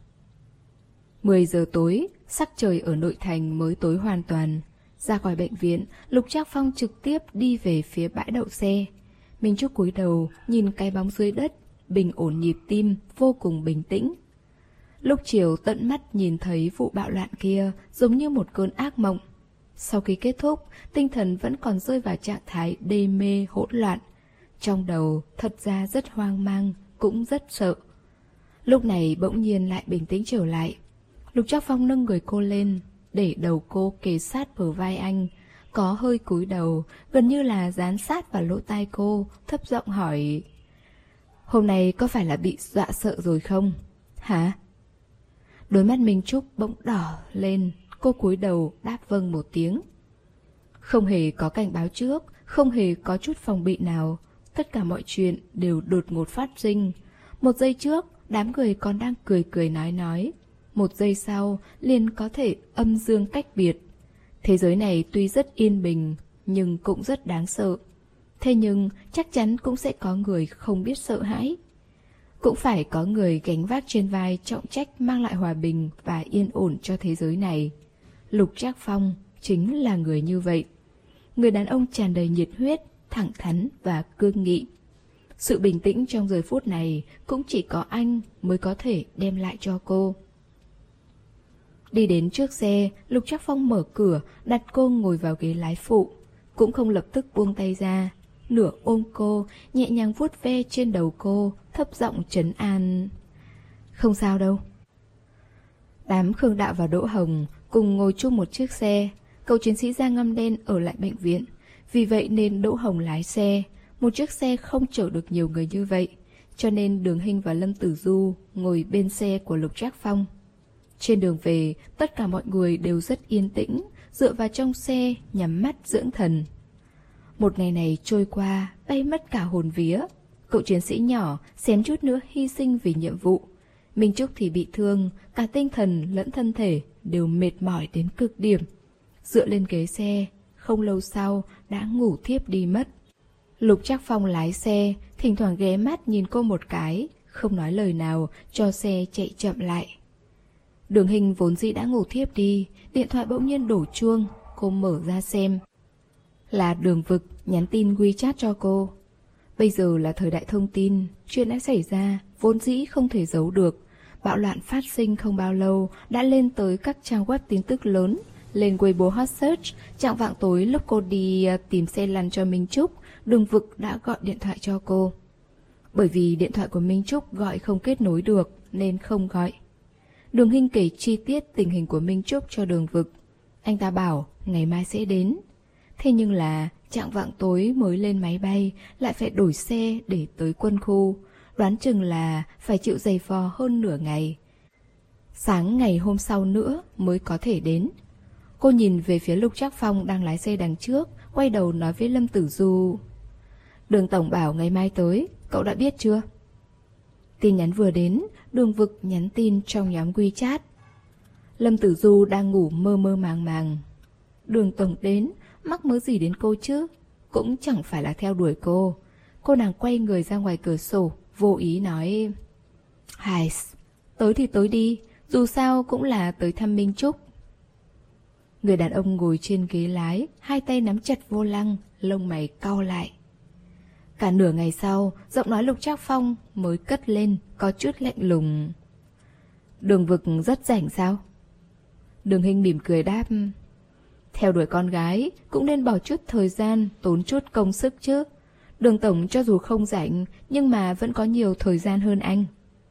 mười giờ tối, sắc trời ở nội thành mới tối hoàn toàn. Ra khỏi bệnh viện, Lục Trác Phong trực tiếp đi về phía bãi đậu xe. Minh Trúc cúi đầu, nhìn cái bóng dưới đất, bình ổn nhịp tim, vô cùng bình tĩnh. Lúc chiều tận mắt nhìn thấy vụ bạo loạn kia giống như một cơn ác mộng. Sau khi kết thúc, tinh thần vẫn còn rơi vào trạng thái đê mê hỗn loạn. Trong đầu thật ra rất hoang mang, cũng rất sợ. Lúc này bỗng nhiên lại bình tĩnh trở lại. Lục Trác Phong nâng người cô lên, để đầu cô kề sát bờ vai anh, có hơi cúi đầu, gần như là dán sát vào lỗ tai cô, thấp giọng hỏi: Hôm nay có phải là bị dọa sợ rồi không? Hả? Đôi mắt Minh Trúc bỗng đỏ lên, cô cúi đầu đáp vâng một tiếng. Không hề có cảnh báo trước, không hề có chút phòng bị nào. Tất cả mọi chuyện đều đột ngột phát sinh. Một giây trước, đám người còn đang cười cười nói nói. Một giây sau, liền có thể âm dương cách biệt. Thế giới này tuy rất yên bình, nhưng cũng rất đáng sợ. Thế nhưng, chắc chắn cũng sẽ có người không biết sợ hãi. Cũng phải có người gánh vác trên vai trọng trách mang lại hòa bình và yên ổn cho thế giới này. Lục Trác Phong chính là người như vậy. Người đàn ông tràn đầy nhiệt huyết, thẳng thắn và cương nghị. Sự bình tĩnh trong giờ phút này cũng chỉ có anh mới có thể đem lại cho cô. Đi đến trước xe, Lục Trác Phong mở cửa, đặt cô ngồi vào ghế lái phụ. Cũng không lập tức buông tay ra. Nửa ôm cô, nhẹ nhàng vuốt ve trên đầu cô, thấp giọng trấn an. Không sao đâu. Đám Khương Đạo và Đỗ Hồng cùng ngồi chung một chiếc xe. Cậu chiến sĩ da ngăm đen ở lại bệnh viện. Vì vậy nên Đỗ Hồng lái xe. Một chiếc xe không chở được nhiều người như vậy, cho nên Đường Hinh và Lâm Tử Du ngồi bên xe của Lục Trác Phong. Trên đường về, tất cả mọi người đều rất yên tĩnh, dựa vào trong xe, nhắm mắt dưỡng thần. Một ngày này trôi qua, bay mất cả hồn vía. Cậu chiến sĩ nhỏ xém chút nữa hy sinh vì nhiệm vụ. Minh Trúc thì bị thương, cả tinh thần lẫn thân thể đều mệt mỏi đến cực điểm. Dựa lên ghế xe, không lâu sau đã ngủ thiếp đi mất. Lục Trác Phong lái xe, thỉnh thoảng ghé mắt nhìn cô một cái, không nói lời nào, cho xe chạy chậm lại. Đường Hinh vốn dĩ đã ngủ thiếp đi, điện thoại bỗng nhiên đổ chuông, cô mở ra xem. Là Đường Vực nhắn tin WeChat cho cô. Bây giờ là thời đại thông tin, chuyện đã xảy ra, vốn dĩ không thể giấu được. Bạo loạn phát sinh không bao lâu, đã lên tới các trang web tin tức lớn, Lên Weibo hot search, trạng vạng tối lúc cô đi tìm xe lăn cho Minh Trúc, Đường Vực đã gọi điện thoại cho cô. Bởi vì điện thoại của Minh Trúc gọi không kết nối được nên không gọi. Đường Hinh kể chi tiết tình hình của Minh Trúc cho Đường Vực. Anh ta bảo ngày mai sẽ đến. Thế nhưng là trạng vạng tối mới lên máy bay, lại phải đổi xe để tới quân khu. Đoán chừng là phải chịu giày vò hơn nửa ngày. Sáng ngày hôm sau nữa mới có thể đến. Cô nhìn về phía Lục Trác Phong đang lái xe đằng trước, quay đầu nói với Lâm Tử Du. Đường Tổng bảo ngày mai tới, cậu đã biết chưa? Tin nhắn vừa đến, Đường Vực nhắn tin trong nhóm WeChat. Lâm Tử Du đang ngủ mơ mơ màng màng. Đường Tổng đến, mắc mớ gì đến cô chứ? Cũng chẳng phải là theo đuổi cô. Cô nàng quay người ra ngoài cửa sổ, vô ý nói: Hài, tới thì tới đi, dù sao cũng là tới thăm Minh Trúc. Người đàn ông ngồi trên ghế lái, hai tay nắm chặt vô lăng, lông mày cau lại. Cả nửa ngày sau, giọng nói Lục Trác Phong mới cất lên, có chút lạnh lùng. Đường Vực rất rảnh sao? Đường Hinh mỉm cười đáp: Theo đuổi con gái cũng nên bỏ chút thời gian, tốn chút công sức chứ. Đường Tổng cho dù không rảnh, nhưng mà vẫn có nhiều thời gian hơn anh.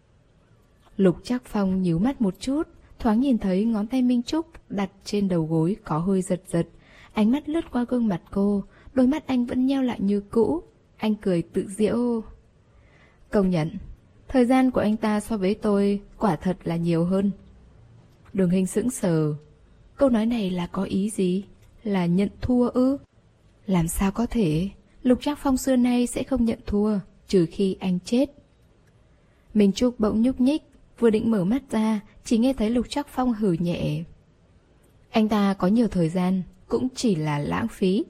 Lục Trác Phong nhíu mắt một chút, thoáng nhìn thấy ngón tay Minh Trúc đặt trên đầu gối có hơi giật giật. Ánh mắt lướt qua gương mặt cô, đôi mắt anh vẫn nheo lại như cũ. Anh cười tự giễu. Công nhận, thời gian của anh ta so với tôi quả thật là nhiều hơn. Đường Hinh sững sờ. Câu nói này là có ý gì? Là nhận thua ư? Làm sao có thể? Lục Trác Phong xưa nay sẽ không nhận thua, trừ khi anh chết. Minh Trúc bỗng nhúc nhích, vừa định mở mắt ra, chỉ nghe thấy Lục Trác Phong hừ nhẹ. Anh ta có nhiều thời gian, cũng chỉ là lãng phí.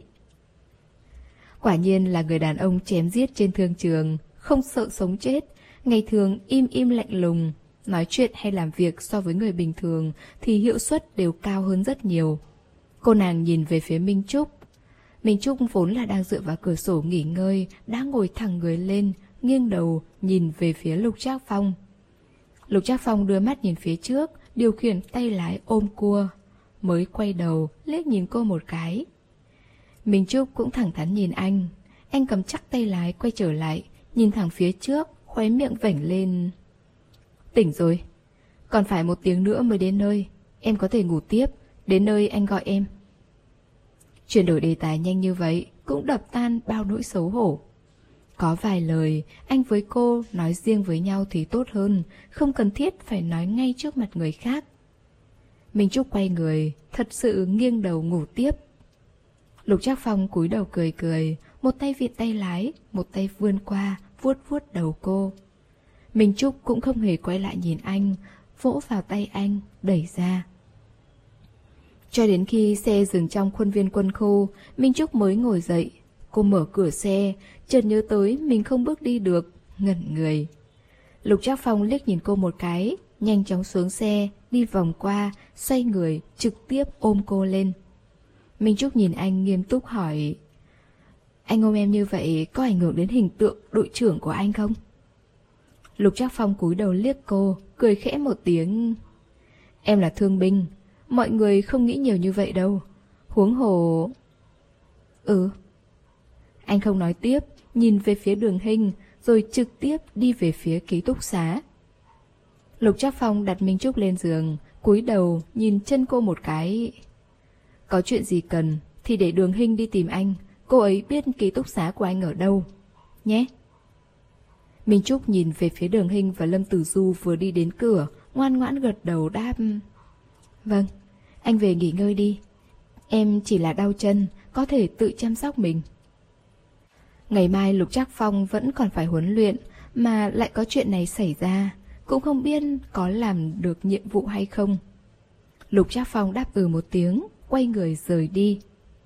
Quả nhiên là người đàn ông chém giết trên thương trường, không sợ sống chết, ngày thường im im lạnh lùng, nói chuyện hay làm việc so với người bình thường thì hiệu suất đều cao hơn rất nhiều. Cô nàng nhìn về phía Minh Trúc. Minh Trúc vốn là đang dựa vào cửa sổ nghỉ ngơi, đã ngồi thẳng người lên, nghiêng đầu nhìn về phía Lục Trác Phong. Lục Trác Phong đưa mắt nhìn phía trước, điều khiển tay lái ôm cua, mới quay đầu liếc nhìn cô một cái. Minh Trúc cũng thẳng thắn nhìn anh. Anh cầm chắc tay lái quay trở lại, nhìn thẳng phía trước, khóe miệng vểnh lên. Tỉnh rồi. Còn phải một tiếng nữa mới đến nơi. Em có thể ngủ tiếp, đến nơi anh gọi em. Chuyển đổi đề tài nhanh như vậy cũng đập tan bao nỗi xấu hổ. Có vài lời anh với cô nói riêng với nhau thì tốt hơn, không cần thiết phải nói ngay trước mặt người khác. Minh Trúc quay người, thật sự nghiêng đầu ngủ tiếp. Lục Trác Phong cúi đầu cười cười, một tay vịn tay lái, một tay vươn qua, vuốt vuốt đầu cô. Minh Trúc cũng không hề quay lại nhìn anh, vỗ vào tay anh, đẩy ra. Cho đến khi xe dừng trong khuôn viên quân khu, Minh Trúc mới ngồi dậy. Cô mở cửa xe, chợt nhớ tới mình không bước đi được, ngẩn người. Lục Trác Phong liếc nhìn cô một cái, nhanh chóng xuống xe, đi vòng qua, xoay người, trực tiếp ôm cô lên. Minh Trúc nhìn anh nghiêm túc hỏi: Anh ôm em như vậy có ảnh hưởng đến hình tượng đội trưởng của anh không? Lục Trác Phong cúi đầu liếc cô, cười khẽ một tiếng. Em là thương binh, mọi người không nghĩ nhiều như vậy đâu. Huống hồ... Ừ. Anh không nói tiếp, nhìn về phía Đường Hinh, rồi trực tiếp đi về phía ký túc xá. Lục Trác Phong đặt Minh Trúc lên giường, cúi đầu nhìn chân cô một cái. Có chuyện gì cần thì để Đường Hinh đi tìm anh, cô ấy biết ký túc xá của anh ở đâu, nhé. Minh Trúc nhìn về phía Đường Hinh và Lâm Tử Du vừa đi đến cửa, ngoan ngoãn gật đầu đáp. Vâng, anh về nghỉ ngơi đi. Em chỉ là đau chân, có thể tự chăm sóc mình. Ngày mai Lục Trác Phong vẫn còn phải huấn luyện, mà lại có chuyện này xảy ra, cũng không biết có làm được nhiệm vụ hay không. Lục Trác Phong đáp ừ một tiếng, quay người rời đi.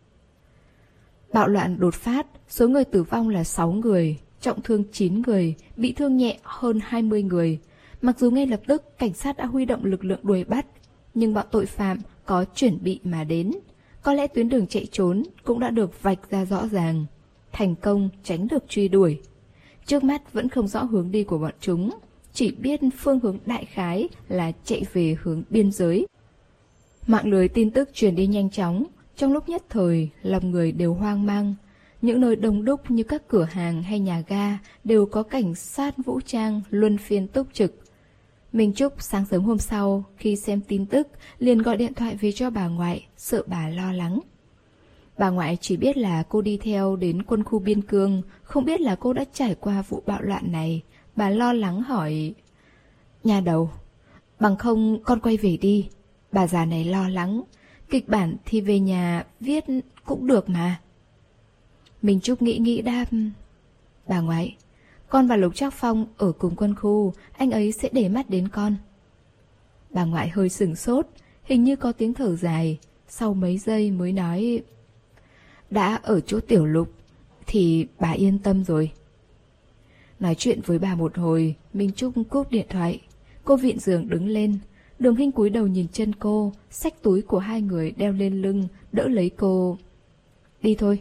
Bạo loạn đột phát, số người tử vong là sáu người, trọng thương chín người, bị thương nhẹ hơn hai mươi người. Mặc dù ngay lập tức cảnh sát đã huy động lực lượng đuổi bắt, nhưng bọn tội phạm có chuẩn bị mà đến. Có lẽ tuyến đường chạy trốn cũng đã được vạch ra rõ ràng, thành công tránh được truy đuổi. Trước mắt vẫn không rõ hướng đi của bọn chúng, chỉ biết phương hướng đại khái là chạy về hướng biên giới. Mạng lưới tin tức truyền đi nhanh chóng, trong lúc nhất thời, lòng người đều hoang mang. Những nơi đông đúc như các cửa hàng hay nhà ga đều có cảnh sát vũ trang luân phiên túc trực. Minh Trúc sáng sớm hôm sau, khi xem tin tức, liền gọi điện thoại về cho bà ngoại, sợ bà lo lắng. Bà ngoại chỉ biết là cô đi theo đến quân khu biên cương, không biết là cô đã trải qua vụ bạo loạn này. Bà lo lắng hỏi: Nhà đầu, bằng không con quay về đi. Bà già này lo lắng, kịch bản thì về nhà viết cũng được mà. Minh Trúc nghĩ nghĩ đáp: Bà ngoại, con và Lục Trác Phong ở cùng quân khu, anh ấy sẽ để mắt đến con. Bà ngoại hơi sửng sốt, hình như có tiếng thở dài, sau mấy giây mới nói: Đã ở chỗ Tiểu Lục thì bà yên tâm rồi. Nói chuyện với bà một hồi, Minh Trúc cúp điện thoại. Cô vịn giường đứng lên. Đường Hinh cúi đầu nhìn chân cô, xách túi của hai người đeo lên lưng, đỡ lấy cô. Đi thôi.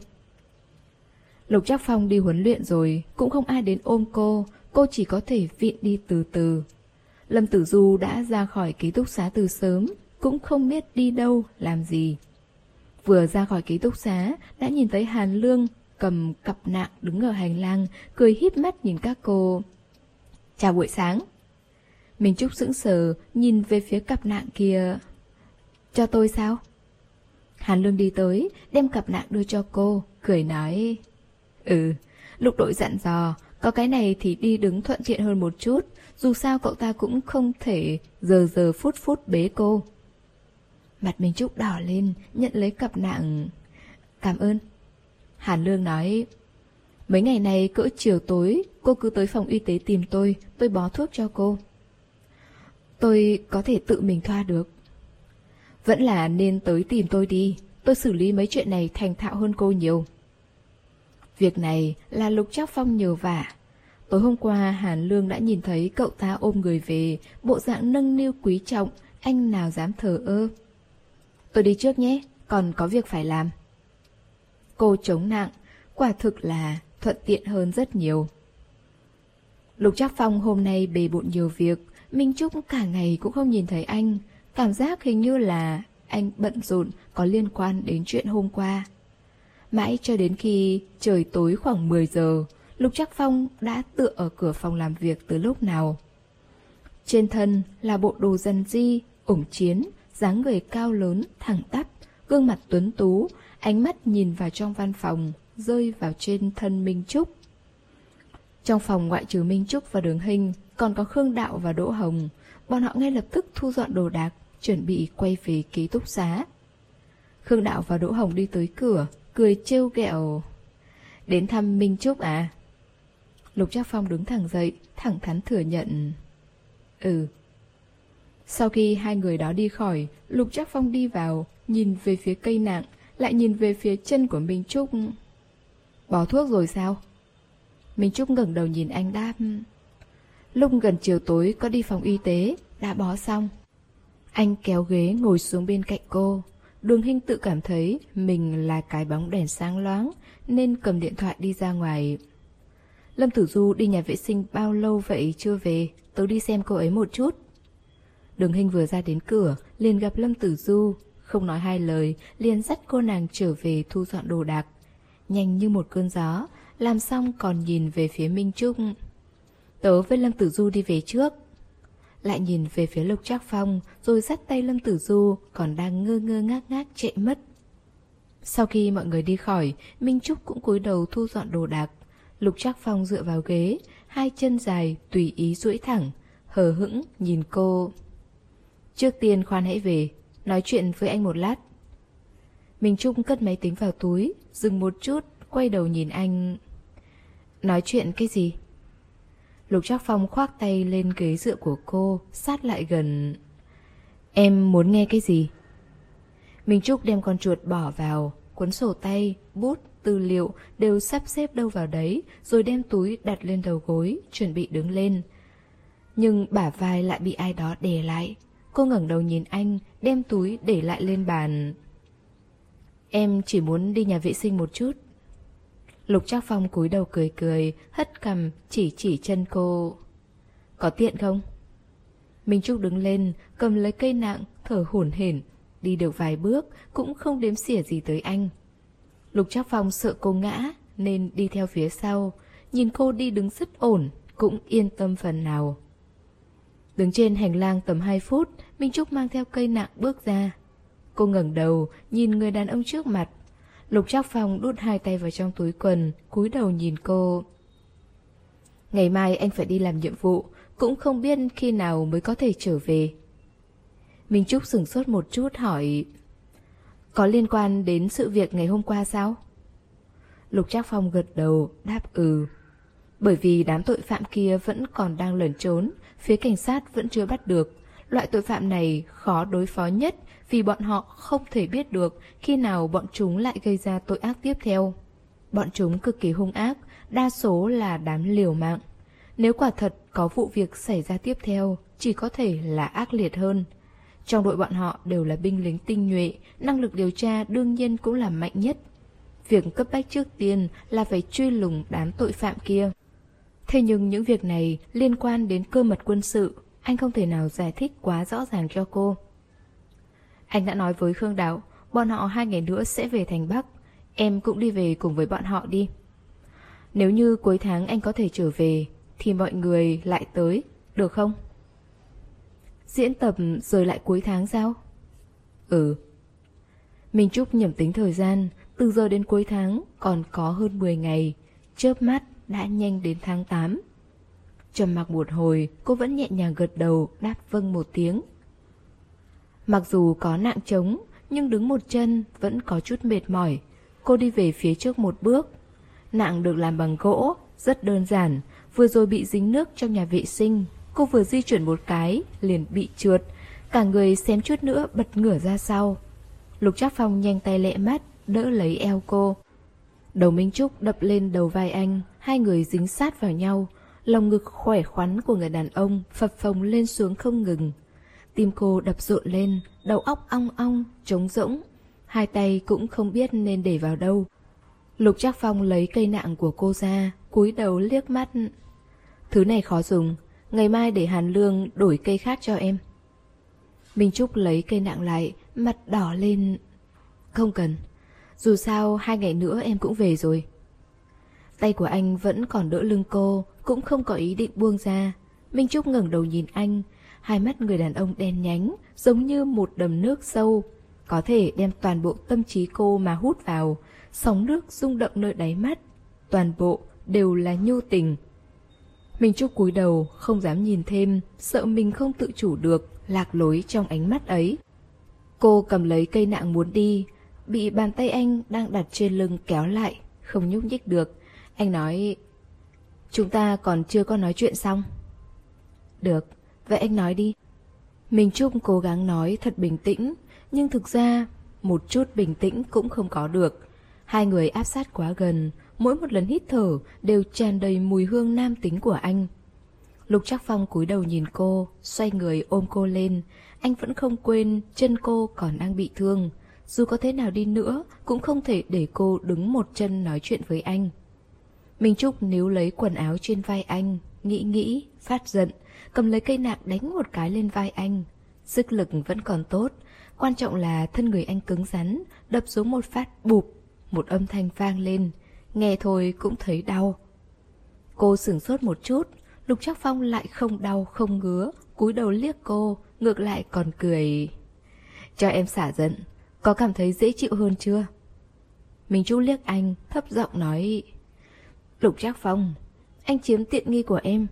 Lục Trác Phong đi huấn luyện rồi, cũng không ai đến ôm cô, cô chỉ có thể vịn đi từ từ. Lâm Tử Du đã ra khỏi ký túc xá từ sớm, cũng không biết đi đâu, làm gì. Vừa ra khỏi ký túc xá, đã nhìn thấy Hàn Lương cầm cặp nạng đứng ở hành lang, cười híp mắt nhìn các cô. Chào buổi sáng. Minh Trúc sững sờ, nhìn về phía cặp nạng kia. Cho tôi sao? Hàn Lương đi tới, đem cặp nạng đưa cho cô, cười nói: Ừ, Lục đội dặn dò, có cái này thì đi đứng thuận tiện hơn một chút, dù sao cậu ta cũng không thể giờ giờ phút phút bế cô. Mặt Minh Trúc đỏ lên, nhận lấy cặp nạng. Cảm ơn. Hàn Lương nói: Mấy ngày này cỡ chiều tối, cô cứ tới phòng y tế tìm tôi, tôi bó thuốc cho cô. Tôi có thể tự mình thoa được. Vẫn là nên tới tìm tôi đi, tôi xử lý mấy chuyện này thành thạo hơn cô nhiều. Việc này là Lục Trác Phong nhờ vả. Tối hôm qua Hàn Lương đã nhìn thấy cậu ta ôm người về, bộ dạng nâng niu quý trọng, anh nào dám thờ ơ. Tôi đi trước nhé, còn có việc phải làm. Cô chống nặng, quả thực là thuận tiện hơn rất nhiều. Lục Trác Phong hôm nay bề bộn nhiều việc, Minh Trúc cả ngày cũng không nhìn thấy anh, cảm giác hình như là anh bận rộn có liên quan đến chuyện hôm qua. Mãi cho đến khi trời tối khoảng mười giờ, Lục Trác Phong đã tựa ở cửa phòng làm việc từ lúc nào. Trên thân là bộ đồ dần di, ủng chiến, dáng người cao lớn, thẳng tắp, gương mặt tuấn tú, ánh mắt nhìn vào trong văn phòng, rơi vào trên thân Minh Trúc. Trong phòng ngoại trừ Minh Trúc và Đường Hinh, còn có Khương Đạo và Đỗ Hồng. Bọn họ ngay lập tức thu dọn đồ đạc, chuẩn bị quay về ký túc xá. Khương Đạo và Đỗ Hồng đi tới cửa, cười trêu ghẹo. Đến thăm Minh Trúc à? Lục Trác Phong đứng thẳng dậy, thẳng thắn thừa nhận. Ừ. Sau khi hai người đó đi khỏi, Lục Trác Phong đi vào, nhìn về phía cây nạng, lại nhìn về phía chân của Minh Trúc. Bó thuốc rồi sao? Minh Trúc ngẩng đầu nhìn anh đáp. Lúc gần chiều tối có đi phòng y tế, đã bó xong. Anh kéo ghế ngồi xuống bên cạnh cô. Đường Hinh tự cảm thấy mình là cái bóng đèn sáng loáng, nên cầm điện thoại đi ra ngoài. Lâm Tử Du đi nhà vệ sinh bao lâu vậy chưa về, tớ đi xem cô ấy một chút. Đường Hinh vừa ra đến cửa, liền gặp Lâm Tử Du, không nói hai lời, liền dắt cô nàng trở về thu dọn đồ đạc. Nhanh như một cơn gió, làm xong còn nhìn về phía Minh Trúc. Tớ với Lâm Tử Du đi về trước. Lại nhìn về phía Lục Trác Phong, rồi dắt tay Lâm Tử Du còn đang ngơ ngơ ngác ngác chạy mất. Sau khi mọi người đi khỏi, Minh Trúc cũng cúi đầu thu dọn đồ đạc. Lục Trác Phong dựa vào ghế, hai chân dài tùy ý duỗi thẳng, hờ hững nhìn cô. Trước tiên khoan hãy về, nói chuyện với anh một lát. Minh Trúc cất máy tính vào túi, dừng một chút, quay đầu nhìn anh. Nói chuyện cái gì? Lục Trác Phong khoác tay lên ghế dựa của cô, sát lại gần. Em muốn nghe cái gì? Minh Trúc đem con chuột bỏ vào, cuốn sổ tay, bút, tư liệu đều sắp xếp đâu vào đấy, rồi đem túi đặt lên đầu gối, chuẩn bị đứng lên. Nhưng bả vai lại bị ai đó đè lại. Cô ngẩng đầu nhìn anh, đem túi để lại lên bàn. Em chỉ muốn đi nhà vệ sinh một chút. Lục Trác Phong cúi đầu cười cười, hất cằm chỉ chỉ chân cô. Có tiện không? Minh Trúc đứng lên, cầm lấy cây nạng, thở hổn hển. đi được vài bước cũng không đếm xỉa gì tới anh. Lục Trác Phong sợ cô ngã nên đi theo phía sau, nhìn cô đi đứng rất ổn, cũng yên tâm phần nào. Đứng trên hành lang tầm hai phút, Minh Trúc mang theo cây nặng bước ra. Cô ngẩng đầu, nhìn người đàn ông trước mặt. Lục Trác Phong đút hai tay vào trong túi quần, cúi đầu nhìn cô. Ngày mai anh phải đi làm nhiệm vụ, cũng không biết khi nào mới có thể trở về. Minh Trúc sửng sốt một chút hỏi, có liên quan đến sự việc ngày hôm qua sao? Lục Trác Phong gật đầu, đáp ừ. Bởi vì đám tội phạm kia vẫn còn đang lẩn trốn, phía cảnh sát vẫn chưa bắt được. Loại tội phạm này khó đối phó nhất vì bọn họ không thể biết được khi nào bọn chúng lại gây ra tội ác tiếp theo. Bọn chúng cực kỳ hung ác, đa số là đám liều mạng. Nếu quả thật có vụ việc xảy ra tiếp theo, chỉ có thể là ác liệt hơn. Trong đội bọn họ đều là binh lính tinh nhuệ, năng lực điều tra đương nhiên cũng là mạnh nhất. Việc cấp bách trước tiên là phải truy lùng đám tội phạm kia. Thế nhưng những việc này liên quan đến cơ mật quân sự, anh không thể nào giải thích quá rõ ràng cho cô. Anh đã nói với Khương Đạo, bọn họ hai ngày nữa sẽ về thành Bắc. Em cũng đi về cùng với bọn họ đi. Nếu như cuối tháng anh có thể trở về, thì mọi người lại tới, được không? Diễn tập rồi lại cuối tháng sao? Ừ. Minh Trúc nhẩm tính thời gian, từ giờ đến cuối tháng còn có hơn mười ngày, chớp mắt đã nhanh đến tháng tám. Trầm mặc một hồi, cô vẫn nhẹ nhàng gật đầu, đáp vâng một tiếng. Mặc dù có nạng trống, nhưng đứng một chân vẫn có chút mệt mỏi. Cô đi về phía trước một bước. Nạng được làm bằng gỗ, rất đơn giản. Vừa rồi bị dính nước trong nhà vệ sinh, cô vừa di chuyển một cái, liền bị trượt. Cả người xém chút nữa bật ngửa ra sau. Lục Trác Phong nhanh tay lẹ mắt, đỡ lấy eo cô. Đầu Minh Trúc đập lên đầu vai anh, hai người dính sát vào nhau. Lòng ngực khỏe khoắn của người đàn ông phập phồng lên xuống không ngừng. Tim cô đập rộn lên, đầu óc ong ong, trống rỗng. Hai tay cũng không biết nên để vào đâu. Lục Trác Phong lấy cây nạng của cô ra, cúi đầu liếc mắt. Thứ này khó dùng, ngày mai để Hàn Lương đổi cây khác cho em. Minh Trúc lấy cây nạng lại, mặt đỏ lên. Không cần, dù sao hai ngày nữa em cũng về rồi. Tay của anh vẫn còn đỡ lưng cô, cũng không có ý định buông ra. Minh Trúc ngẩng đầu nhìn anh, hai mắt người đàn ông đen nhánh, giống như một đầm nước sâu, có thể đem toàn bộ tâm trí cô mà hút vào. Sóng nước rung động nơi đáy mắt, toàn bộ đều là nhu tình. Minh Trúc cúi đầu, không dám nhìn thêm, sợ mình không tự chủ được, lạc lối trong ánh mắt ấy. Cô cầm lấy cây nạng muốn đi, bị bàn tay anh đang đặt trên lưng kéo lại, không nhúc nhích được. Anh nói, chúng ta còn chưa có nói chuyện xong. Được, vậy anh nói đi. Minh Trúc cố gắng nói thật bình tĩnh, nhưng thực ra một chút bình tĩnh cũng không có được. Hai người áp sát quá gần, mỗi một lần hít thở đều tràn đầy mùi hương nam tính của anh. Lục Trác Phong cúi đầu nhìn cô, xoay người ôm cô lên. Anh vẫn không quên chân cô còn đang bị thương. Dù có thế nào đi nữa cũng không thể để cô đứng một chân nói chuyện với anh. Minh Trúc níu lấy quần áo trên vai anh, nghĩ nghĩ, phát giận, cầm lấy cây nạng đánh một cái lên vai anh. Sức lực vẫn còn tốt, quan trọng là thân người anh cứng rắn, đập xuống một phát bụp, một âm thanh vang lên, nghe thôi cũng thấy đau. Cô sửng sốt một chút, Lục Trác Phong lại không đau không ngứa, cúi đầu liếc cô, ngược lại còn cười. Cho em xả giận, có cảm thấy dễ chịu hơn chưa? Minh Trúc liếc anh, thấp giọng nói. Lục Trác Phong, anh chiếm tiện nghi của em.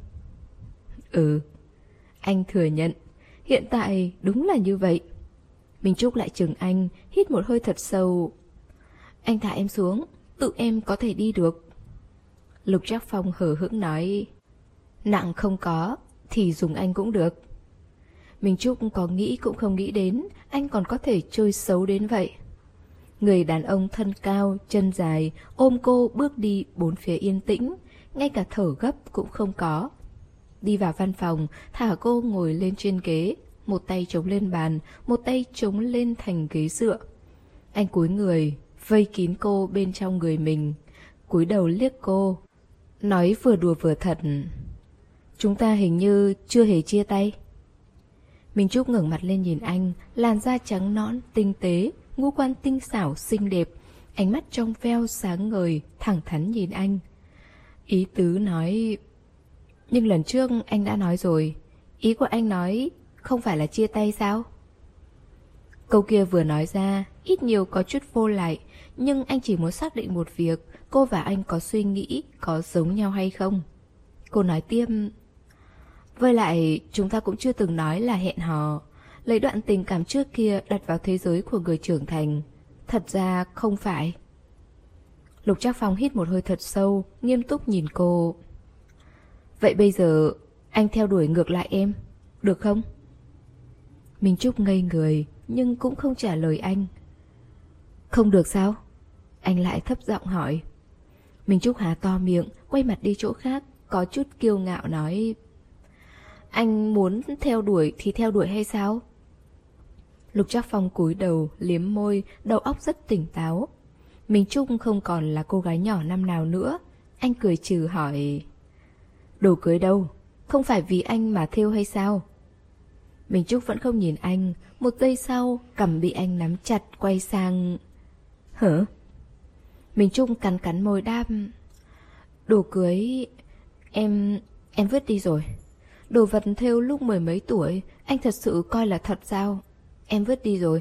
Ừ, anh thừa nhận, hiện tại đúng là như vậy. Minh Trúc lại chừng anh, hít một hơi thật sâu. Anh thả em xuống, tự em có thể đi được. Lục Trác Phong hờ hững nói. Nặng không có, thì dùng anh cũng được. Minh Trúc có nghĩ cũng không nghĩ đến anh còn có thể chơi xấu đến vậy. Người đàn ông thân cao, chân dài, ôm cô bước đi bốn phía yên tĩnh, ngay cả thở gấp cũng không có. Đi vào văn phòng, thả cô ngồi lên trên ghế, một tay chống lên bàn, một tay chống lên thành ghế dựa. Anh cúi người, vây kín cô bên trong người mình, cúi đầu liếc cô, nói vừa đùa vừa thật. Chúng ta hình như chưa hề chia tay. Minh Trúc ngẩng mặt lên nhìn anh, làn da trắng nõn, tinh tế, ngũ quan tinh xảo, xinh đẹp, ánh mắt trong veo sáng ngời, thẳng thắn nhìn anh. Ý tứ nói... Nhưng lần trước anh đã nói rồi, ý của anh nói không phải là chia tay sao? Câu kia vừa nói ra, ít nhiều có chút vô lại, nhưng anh chỉ muốn xác định một việc, cô và anh có suy nghĩ, có giống nhau hay không. Cô nói tiếp... Với lại, chúng ta cũng chưa từng nói là hẹn hò. Lấy đoạn tình cảm trước kia đặt vào thế giới của người trưởng thành. Thật ra không phải. Lục Trác Phong hít một hơi thật sâu, nghiêm túc nhìn cô. Vậy bây giờ, anh theo đuổi ngược lại em, được không? Minh Trúc ngây người, nhưng cũng không trả lời anh. Không được sao? Anh lại thấp giọng hỏi. Minh Trúc há to miệng, quay mặt đi chỗ khác, có chút kiêu ngạo nói... Anh muốn theo đuổi thì theo đuổi hay sao? Lục Trác Phong cúi đầu, liếm môi, đầu óc rất tỉnh táo. Minh Trúc không còn là cô gái nhỏ năm nào nữa. Anh cười trừ hỏi... Đồ cưới đâu? Không phải vì anh mà thêu hay sao? Minh Trúc vẫn không nhìn anh. Một giây sau, cằm bị anh nắm chặt, quay sang... Hả? Minh Trúc cắn cắn môi đáp... Đồ cưới... Em... em vứt đi rồi. Đồ vật thêu lúc mười mấy tuổi, anh thật sự coi là thật sao? Em vứt đi rồi.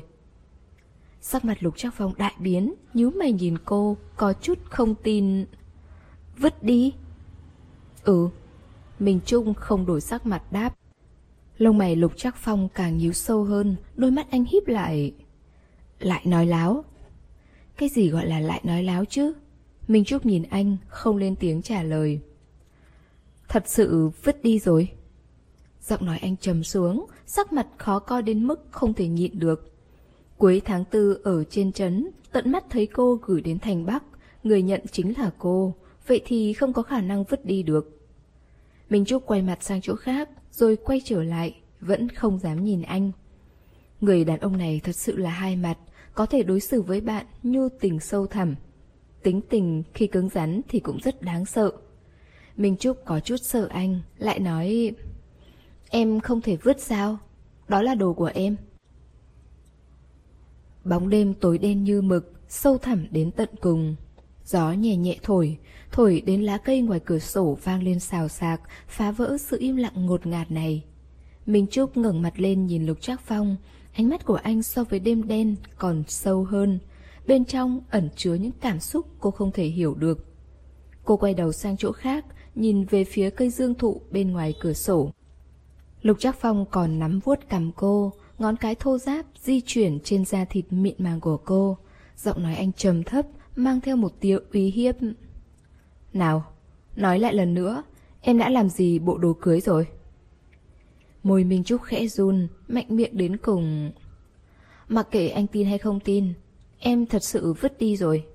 Sắc mặt Lục Trác Phong đại biến, nhíu mày nhìn cô, có chút không tin. Vứt đi? Ừ. Minh Trung không đổi sắc mặt đáp. Lông mày Lục Trác Phong càng nhíu sâu hơn, đôi mắt anh híp lại. Lại nói láo? Cái gì gọi là lại nói láo chứ? Minh Trúc nhìn anh, không lên tiếng trả lời. Thật sự vứt đi rồi. Giọng nói anh trầm xuống, sắc mặt khó coi đến mức không thể nhịn được. Cuối tháng tư ở trên trấn, tận mắt thấy cô gửi đến thành Bắc, người nhận chính là cô, vậy thì không có khả năng vứt đi được. Minh Trúc quay mặt sang chỗ khác, rồi quay trở lại, vẫn không dám nhìn anh. Người đàn ông này thật sự là hai mặt, có thể đối xử với bạn nhu tình sâu thẳm. Tính tình khi cứng rắn thì cũng rất đáng sợ. Minh Trúc có chút sợ anh, lại nói... Em không thể vứt sao? Đó là đồ của em. Bóng đêm tối đen như mực, sâu thẳm đến tận cùng. Gió nhẹ nhẹ thổi, thổi đến lá cây ngoài cửa sổ vang lên xào xạc, phá vỡ sự im lặng ngột ngạt này. Minh Trúc ngẩng mặt lên nhìn Lục Trác Phong, ánh mắt của anh so với đêm đen còn sâu hơn. Bên trong ẩn chứa những cảm xúc cô không thể hiểu được. Cô quay đầu sang chỗ khác, nhìn về phía cây dương thụ bên ngoài cửa sổ. Lục Trác Phong còn nắm vuốt cằm cô, ngón cái thô ráp di chuyển trên da thịt mịn màng của cô. Giọng nói anh trầm thấp, mang theo một tia uy hiếp. Nào, nói lại lần nữa, em đã làm gì bộ đồ cưới rồi? Môi Minh Trúc khẽ run, mạnh miệng đến cùng. Mặc kệ anh tin hay không tin, em thật sự vứt đi rồi.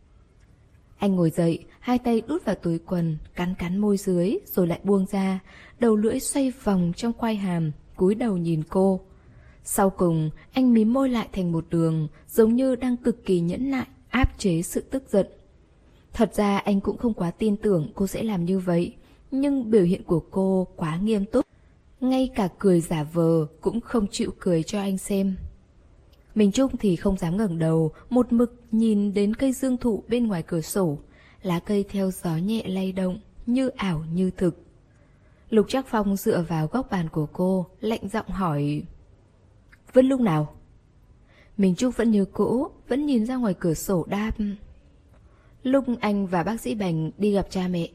Anh ngồi dậy, hai tay đút vào túi quần, cắn cắn môi dưới, rồi lại buông ra, đầu lưỡi xoay vòng trong quai hàm, cúi đầu nhìn cô. Sau cùng, anh mím môi lại thành một đường, giống như đang cực kỳ nhẫn nại, áp chế sự tức giận. Thật ra anh cũng không quá tin tưởng cô sẽ làm như vậy, nhưng biểu hiện của cô quá nghiêm túc. Ngay cả cười giả vờ cũng không chịu cười cho anh xem. Minh Trúc thì không dám ngẩng đầu, một mực nhìn đến cây dương thụ bên ngoài cửa sổ. Lá cây theo gió nhẹ lay động, như ảo như thực. Lục Trác Phong dựa vào góc bàn của cô, lạnh giọng hỏi. Vứt lúc nào? Minh Trúc vẫn như cũ, vẫn nhìn ra ngoài cửa sổ đáp. Lúc anh và bác sĩ Bành đi gặp cha mẹ.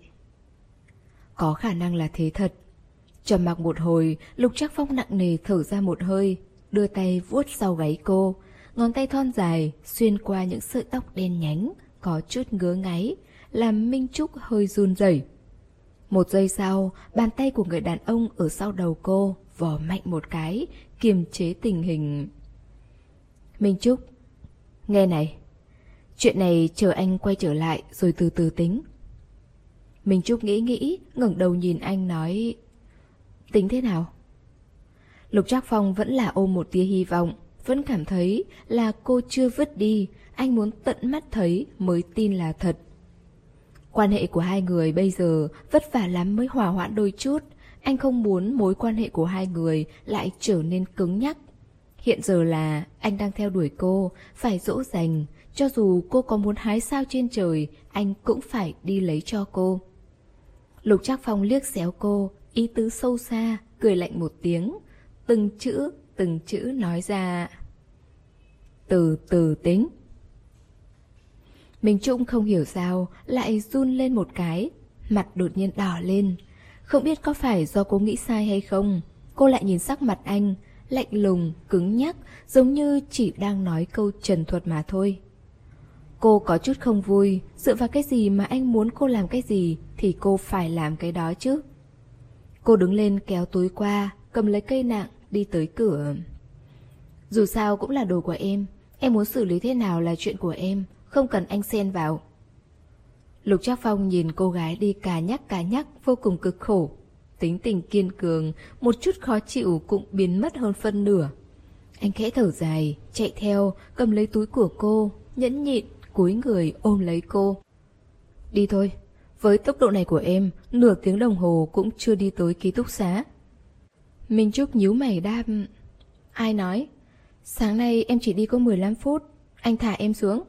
Có khả năng là thế thật. Trầm mặc một hồi, Lục Trác Phong nặng nề thở ra một hơi, đưa tay vuốt sau gáy cô, ngón tay thon dài xuyên qua những sợi tóc đen nhánh, có chút ngứa ngáy, làm Minh Trúc hơi run rẩy. Một giây sau, bàn tay của người đàn ông ở sau đầu cô vò mạnh một cái, kiềm chế tình hình. Minh Trúc, nghe này, chuyện này chờ anh quay trở lại rồi từ từ tính. Minh Trúc nghĩ nghĩ, ngẩng đầu nhìn anh nói. Tính thế nào? Lục Trác Phong vẫn là ôm một tia hy vọng, vẫn cảm thấy là cô chưa vứt đi, anh muốn tận mắt thấy mới tin là thật. Quan hệ của hai người bây giờ vất vả lắm mới hòa hoãn đôi chút, anh không muốn mối quan hệ của hai người lại trở nên cứng nhắc. Hiện giờ là anh đang theo đuổi cô, phải dỗ dành. Cho dù cô có muốn hái sao trên trời, anh cũng phải đi lấy cho cô. Lục Trác Phong liếc xéo cô, ý tứ sâu xa, cười lạnh một tiếng. Từng chữ, từng chữ nói ra. Từ từ tính. Minh Trung không hiểu sao, lại run lên một cái. Mặt đột nhiên đỏ lên. Không biết có phải do cô nghĩ sai hay không, cô lại nhìn sắc mặt anh, lạnh lùng, cứng nhắc, giống như chỉ đang nói câu trần thuật mà thôi. Cô có chút không vui, dựa vào cái gì mà anh muốn cô làm cái gì thì cô phải làm cái đó chứ. Cô đứng lên kéo túi qua, cầm lấy cây nạng, đi tới cửa. Dù sao cũng là đồ của em, em muốn xử lý thế nào là chuyện của em, không cần anh xen vào. Lục Trác Phong nhìn cô gái đi cà nhắc cà nhắc vô cùng cực khổ. Tính tình kiên cường, một chút khó chịu cũng biến mất hơn phân nửa. Anh khẽ thở dài, chạy theo, cầm lấy túi của cô, nhẫn nhịn, cúi người ôm lấy cô. Đi thôi, với tốc độ này của em, nửa tiếng đồng hồ cũng chưa đi tới ký túc xá. Minh Trúc nhíu mày đáp. Ai nói? Sáng nay em chỉ đi có mười lăm phút, anh thả em xuống.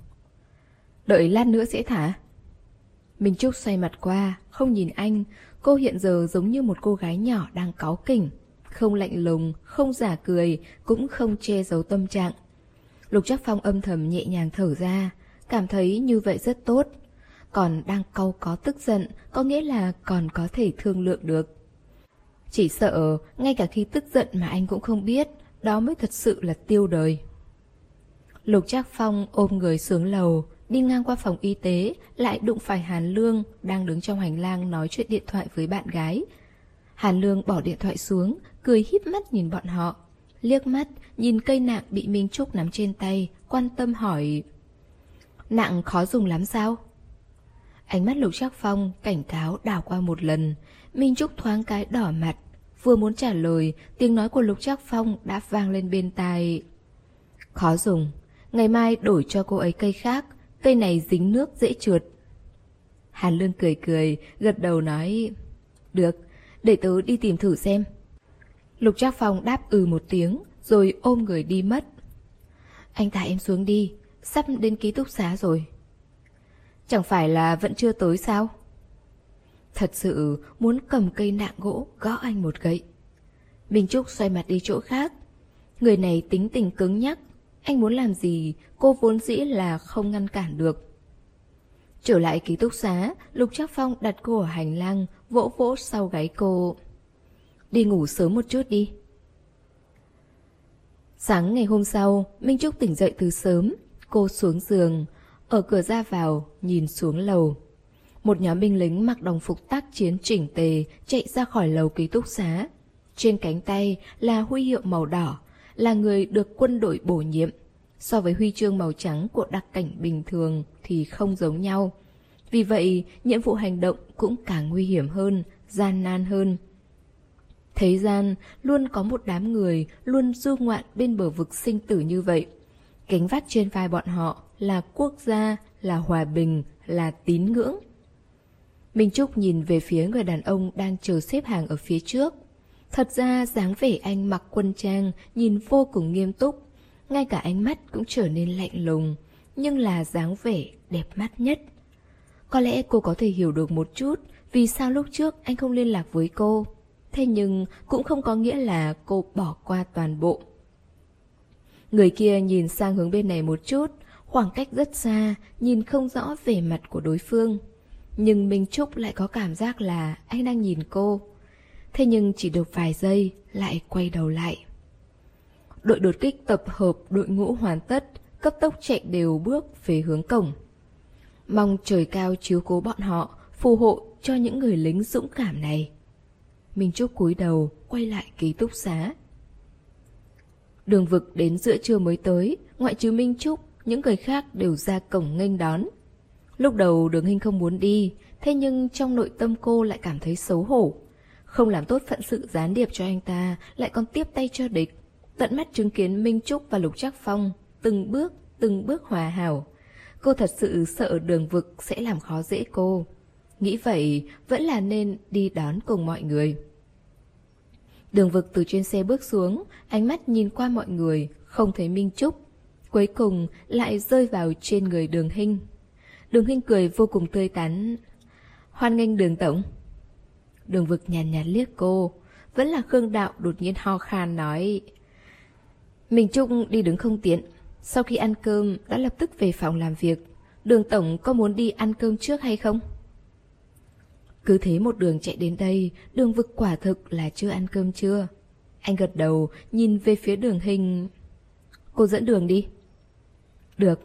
Đợi lát nữa sẽ thả. Minh Trúc xoay mặt qua, không nhìn anh. Cô hiện giờ giống như một cô gái nhỏ đang cáu kỉnh, không lạnh lùng, không giả cười, cũng không che giấu tâm trạng. Lục Trác Phong âm thầm nhẹ nhàng thở ra, cảm thấy như vậy rất tốt. Còn đang cau có tức giận, có nghĩa là còn có thể thương lượng được. Chỉ sợ ngay cả khi tức giận mà anh cũng không biết, đó mới thật sự là tiêu đời. Lục Trác Phong ôm người xuống lầu, đi ngang qua phòng y tế, lại đụng phải Hàn Lương đang đứng trong hành lang nói chuyện điện thoại với bạn gái. Hàn Lương bỏ điện thoại xuống, cười híp mắt nhìn bọn họ, liếc mắt nhìn cây nạng bị Minh Trúc nắm trên tay, quan tâm hỏi: Nạng khó dùng lắm sao? Ánh mắt Lục Trác Phong cảnh cáo đảo qua một lần. Minh Trúc thoáng cái đỏ mặt, vừa muốn trả lời, tiếng nói của Lục Trác Phong đã vang lên bên tai. Khó dùng, ngày mai đổi cho cô ấy cây khác, cây này dính nước dễ trượt. Hàn Lương cười cười, gật đầu nói: Được, để tớ đi tìm thử xem. Lục Trác Phong đáp ừ một tiếng, rồi ôm người đi mất. Anh thả em xuống đi, sắp đến ký túc xá rồi. Chẳng phải là vẫn chưa tới sao? Thật sự muốn cầm cây nạng gỗ gõ anh một gậy. Minh Trúc xoay mặt đi chỗ khác. Người này tính tình cứng nhắc, anh muốn làm gì cô vốn dĩ là không ngăn cản được. Trở lại ký túc xá, Lục Trác Phong đặt cô ở hành lang, vỗ vỗ sau gáy cô. Đi ngủ sớm một chút đi. Sáng ngày hôm sau, Minh Trúc tỉnh dậy từ sớm. Cô xuống giường, ở cửa ra vào, nhìn xuống lầu. Một nhóm binh lính mặc đồng phục tác chiến chỉnh tề chạy ra khỏi lầu ký túc xá. Trên cánh tay là huy hiệu màu đỏ, là người được quân đội bổ nhiệm. So với huy chương màu trắng của đặc cảnh bình thường thì không giống nhau. Vì vậy, nhiệm vụ hành động cũng càng nguy hiểm hơn, gian nan hơn. Thế gian luôn có một đám người luôn du ngoạn bên bờ vực sinh tử như vậy. Gánh vác trên vai bọn họ là quốc gia, là hòa bình, là tín ngưỡng. Minh Trúc nhìn về phía người đàn ông đang chờ xếp hàng ở phía trước. Thật ra dáng vẻ anh mặc quân trang nhìn vô cùng nghiêm túc, ngay cả ánh mắt cũng trở nên lạnh lùng, nhưng là dáng vẻ đẹp mắt nhất. Có lẽ cô có thể hiểu được một chút vì sao lúc trước anh không liên lạc với cô. Thế nhưng cũng không có nghĩa là cô bỏ qua toàn bộ. Người kia nhìn sang hướng bên này một chút, khoảng cách rất xa, nhìn không rõ vẻ mặt của đối phương. Nhưng Minh Trúc lại có cảm giác là anh đang nhìn cô. Thế nhưng chỉ được vài giây lại quay đầu lại. Đội đột kích tập hợp đội ngũ hoàn tất, cấp tốc chạy đều bước về hướng cổng. Mong trời cao chiếu cố bọn họ, phù hộ cho những người lính dũng cảm này. Minh Trúc cúi đầu quay lại ký túc xá. Đường Vực đến giữa trưa mới tới, ngoại trừ Minh Trúc, những người khác đều ra cổng nghênh đón. Lúc đầu Đường Hinh không muốn đi, thế nhưng trong nội tâm cô lại cảm thấy xấu hổ. Không làm tốt phận sự gián điệp cho anh ta, lại còn tiếp tay cho địch. Tận mắt chứng kiến Minh Trúc và Lục Trác Phong từng bước, từng bước hòa hảo. Cô thật sự sợ Đường Vực sẽ làm khó dễ cô. Nghĩ vậy, vẫn là nên đi đón cùng mọi người. Đường Vực từ trên xe bước xuống, ánh mắt nhìn qua mọi người, không thấy Minh Trúc. Cuối cùng lại rơi vào trên người Đường Hinh. Đường Hinh cười vô cùng tươi tắn. Hoan nghênh Đường tổng. Đường Vực nhàn nhạt liếc cô. Vẫn là Khương Đạo đột nhiên ho khan nói. Minh Trúc đi đứng không tiện. Sau khi ăn cơm đã lập tức về phòng làm việc. Đường tổng có muốn đi ăn cơm trước hay không? Cứ thế một đường chạy đến đây, Đường Vực quả thực là chưa ăn cơm trưa. Anh gật đầu, nhìn về phía Đường Hinh. Cô dẫn đường đi. Được.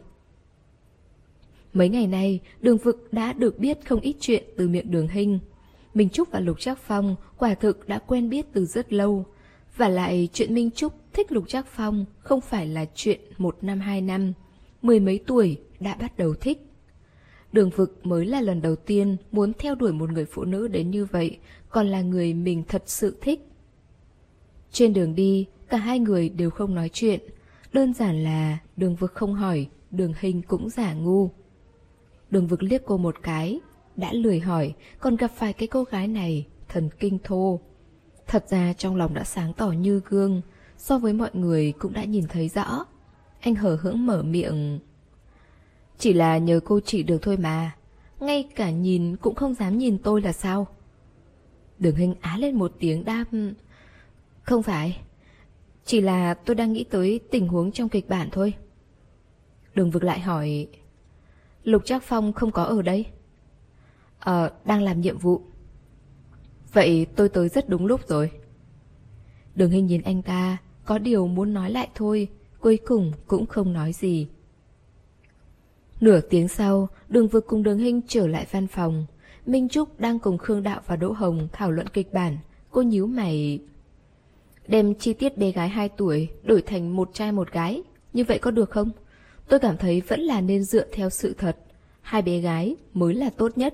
Mấy ngày nay, Đường Vực đã được biết không ít chuyện từ miệng Đường Hinh. Minh Trúc và Lục Trác Phong quả thực đã quen biết từ rất lâu. Và lại chuyện Minh Trúc thích Lục Trác Phong không phải là chuyện một năm hai năm. Mười mấy tuổi đã bắt đầu thích. Đường Vực mới là lần đầu tiên muốn theo đuổi một người phụ nữ đến như vậy, còn là người mình thật sự thích. Trên đường đi, cả hai người đều không nói chuyện. Đơn giản là Đường Vực không hỏi, Đường Hinh cũng giả ngu. Đường Vực liếc cô một cái, đã lười hỏi, còn gặp phải cái cô gái này, thần kinh thô. Thật ra trong lòng đã sáng tỏ như gương, so với mọi người cũng đã nhìn thấy rõ. Anh hờ hững mở miệng. Chỉ là nhờ cô chỉ được thôi mà, ngay cả nhìn cũng không dám nhìn tôi là sao? Đường Hinh á lên một tiếng đáp. Không phải, chỉ là tôi đang nghĩ tới tình huống trong kịch bản thôi. Đường Vực lại hỏi. Lục Trác Phong không có ở đây? Ờ, đang làm nhiệm vụ. Vậy tôi tới rất đúng lúc rồi. Đường Hinh nhìn anh ta, có điều muốn nói lại thôi, cuối cùng cũng không nói gì. Nửa tiếng sau, Đường Vực cùng Đường Hinh trở lại văn phòng. Minh Trúc đang cùng Khương Đạo và Đỗ Hồng thảo luận kịch bản. Cô nhíu mày. Đem chi tiết bé gái hai tuổi đổi thành một trai một gái, như vậy có được không? Tôi cảm thấy vẫn là nên dựa theo sự thật. Hai bé gái mới là tốt nhất.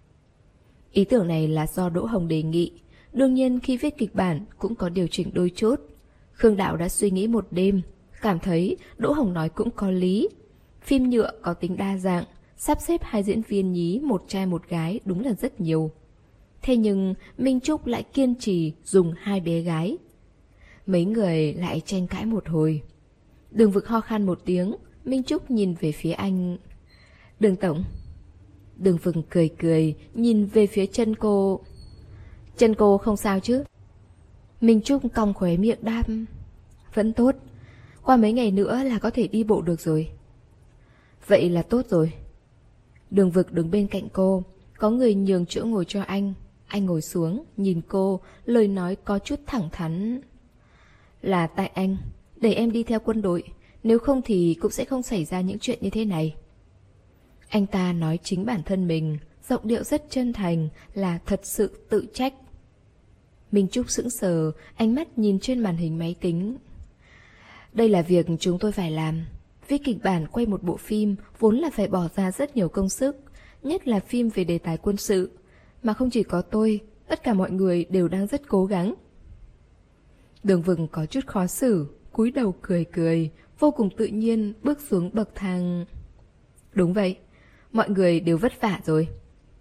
Ý tưởng này là do Đỗ Hồng đề nghị. Đương nhiên khi viết kịch bản cũng có điều chỉnh đôi chút. Khương Đạo đã suy nghĩ một đêm, cảm thấy Đỗ Hồng nói cũng có lý. Phim nhựa có tính đa dạng, sắp xếp hai diễn viên nhí một trai một gái đúng là rất nhiều. Thế nhưng Minh Trúc lại kiên trì dùng hai bé gái. Mấy người lại tranh cãi một hồi. Đường Vực ho khan một tiếng, Minh Trúc nhìn về phía anh. Đường tổng. Đường Vực cười cười, nhìn về phía chân cô. Chân cô không sao chứ? Minh Trúc cong khóe miệng đáp. Vẫn tốt, qua mấy ngày nữa là có thể đi bộ được rồi. Vậy là tốt rồi. Đường Vực đứng bên cạnh cô, có người nhường chỗ ngồi cho anh. Anh ngồi xuống, nhìn cô, lời nói có chút thẳng thắn. Là tại anh, để em đi theo quân đội, nếu không thì cũng sẽ không xảy ra những chuyện như thế này. Anh ta nói chính bản thân mình, giọng điệu rất chân thành, là thật sự tự trách. Minh Trúc sững sờ, ánh mắt nhìn trên màn hình máy tính. Đây là việc chúng tôi phải làm. Viết kịch bản quay một bộ phim vốn là phải bỏ ra rất nhiều công sức, nhất là phim về đề tài quân sự. Mà không chỉ có tôi, tất cả mọi người đều đang rất cố gắng. Đường Vực có chút khó xử, cúi đầu cười cười, vô cùng tự nhiên bước xuống bậc thang. Đúng vậy, mọi người đều vất vả rồi.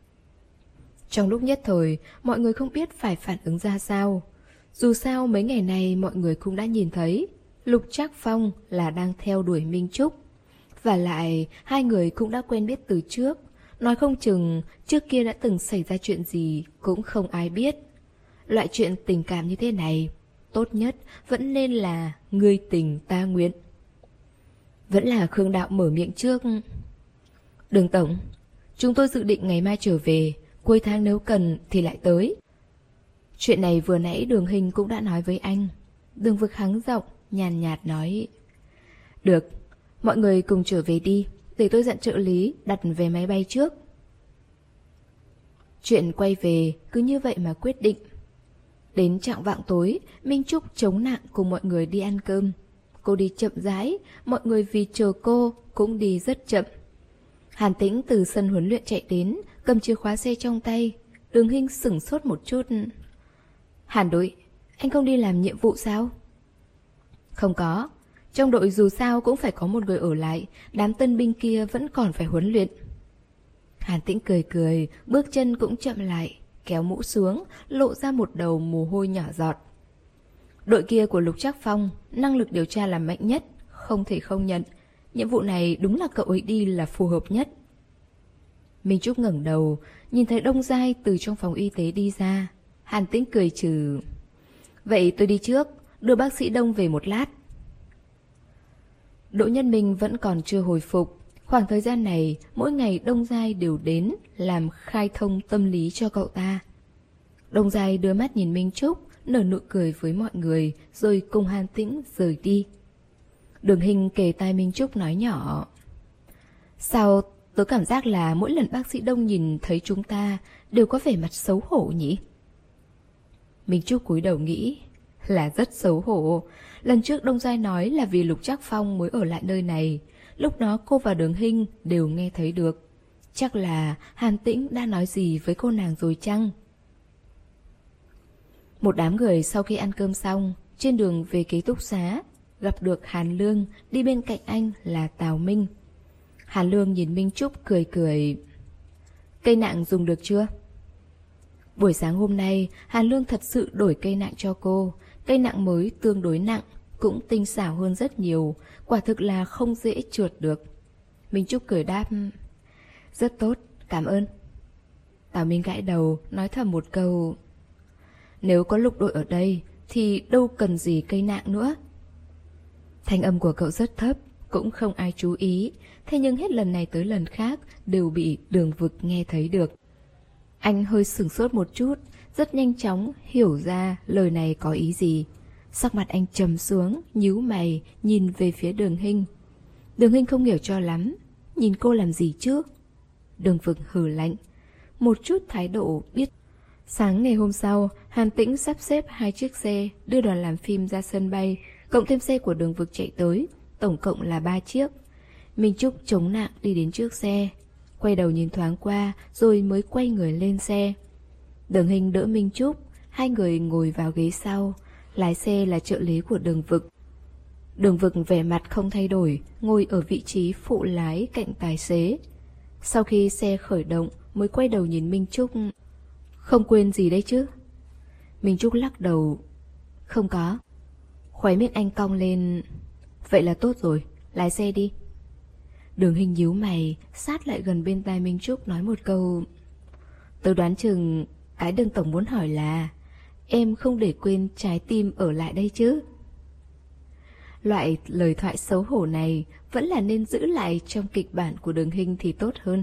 Trong lúc nhất thời, mọi người không biết phải phản ứng ra sao. Dù sao mấy ngày này mọi người cũng đã nhìn thấy Lục Trác Phong là đang theo đuổi Minh Trúc. Và lại hai người cũng đã quen biết từ trước. Nói không chừng trước kia đã từng xảy ra chuyện gì cũng không ai biết. Loại chuyện tình cảm như thế này, tốt nhất vẫn nên là ngươi tình ta nguyện. Vẫn là Khương Đạo mở miệng trước. Đường tổng, chúng tôi dự định ngày mai trở về, cuối tháng nếu cần thì lại tới. Chuyện này vừa nãy Đường Hinh cũng đã nói với anh. Đường Vực hắng giọng, nhàn nhạt nói. Được, mọi người cùng trở về đi, để tôi dặn trợ lý đặt vé máy bay trước. Chuyện quay về cứ như vậy mà quyết định. Đến chạng vạng tối, Minh Trúc chống nặng cùng mọi người đi ăn cơm. Cô đi chậm rãi, mọi người vì chờ cô cũng đi rất chậm. Hàn Tĩnh từ sân huấn luyện chạy đến, cầm chìa khóa xe trong tay. Đường Hinh sửng sốt một chút. Hàn đội, anh không đi làm nhiệm vụ sao? Không có, trong đội dù sao cũng phải có một người ở lại, đám tân binh kia vẫn còn phải huấn luyện. Hàn Tĩnh cười cười, bước chân cũng chậm lại, kéo mũ xuống, lộ ra một đầu mồ hôi nhỏ giọt. Đội kia của Lục Trác Phong, năng lực điều tra là mạnh nhất, không thể không nhận. Nhiệm vụ này đúng là cậu ấy đi là phù hợp nhất. Minh Trúc ngẩng đầu, nhìn thấy Đông Giai từ trong phòng y tế đi ra. Hàn Tĩnh cười trừ. Vậy tôi đi trước, đưa bác sĩ Đông về một lát. Đỗ Nhân Minh vẫn còn chưa hồi phục. Khoảng thời gian này, mỗi ngày Đông Giai đều đến làm khai thông tâm lý cho cậu ta. Đông Giai đưa mắt nhìn Minh Trúc, nở nụ cười với mọi người, rồi cùng Hàn Tĩnh rời đi. Đường Hình kề tai Minh Trúc nói nhỏ. Sao tớ cảm giác là mỗi lần bác sĩ Đông nhìn thấy chúng ta đều có vẻ mặt xấu hổ nhỉ? Minh Trúc cúi đầu nghĩ là rất xấu hổ. Lần trước Đông Giai nói là vì Lục Trác Phong mới ở lại nơi này. Lúc đó cô và Đường Hình đều nghe thấy được. Chắc là Hàn Tĩnh đã nói gì với cô nàng rồi chăng? Một đám người sau khi ăn cơm xong, trên đường về ký túc xá, gặp được Hàn Lương, đi bên cạnh anh là Tào Minh. Hàn Lương nhìn Minh Trúc cười cười. Cây nạng dùng được chưa? Buổi sáng hôm nay, Hàn Lương thật sự đổi cây nạng cho cô. Cây nạng mới tương đối nặng, cũng tinh xảo hơn rất nhiều, quả thực là không dễ trượt được. Minh Trúc cười đáp. Rất tốt, cảm ơn. Tào Minh gãi đầu, nói thầm một câu. Nếu có Lục đội ở đây, thì đâu cần gì cây nạng nữa. Thanh âm của cậu rất thấp, cũng không ai chú ý, thế nhưng hết lần này tới lần khác đều bị Đường Vực nghe thấy được. Anh hơi sửng sốt một chút, rất nhanh chóng hiểu ra lời này có ý gì. Sắc mặt anh trầm xuống, nhíu mày, nhìn về phía Đường Hình. Đường Hình không hiểu cho lắm, nhìn cô làm gì chứ? Đường Vực hừ lạnh, một chút thái độ biết. Sáng ngày hôm sau, Hàn Tĩnh sắp xếp hai chiếc xe đưa đoàn làm phim ra sân bay, cộng thêm xe của Đường Vực chạy tới, tổng cộng là ba chiếc. Minh Trúc chống nạng đi đến trước xe, quay đầu nhìn thoáng qua rồi mới quay người lên xe. Đường Hình đỡ Minh Trúc, hai người ngồi vào ghế sau, lái xe là trợ lý của Đường Vực. Đường Vực vẻ mặt không thay đổi, ngồi ở vị trí phụ lái cạnh tài xế. Sau khi xe khởi động mới quay đầu nhìn Minh Trúc. Không quên gì đấy chứ? Minh Trúc lắc đầu. Không có. Khóe miệng anh cong lên. Vậy là tốt rồi, lái xe đi. Đường Hình nhíu mày, sát lại gần bên tai Minh Trúc nói một câu. Tớ đoán chừng cái Đường tổng muốn hỏi là em không để quên trái tim ở lại đây chứ? Loại lời thoại xấu hổ này vẫn là nên giữ lại trong kịch bản của Đường Hình thì tốt hơn.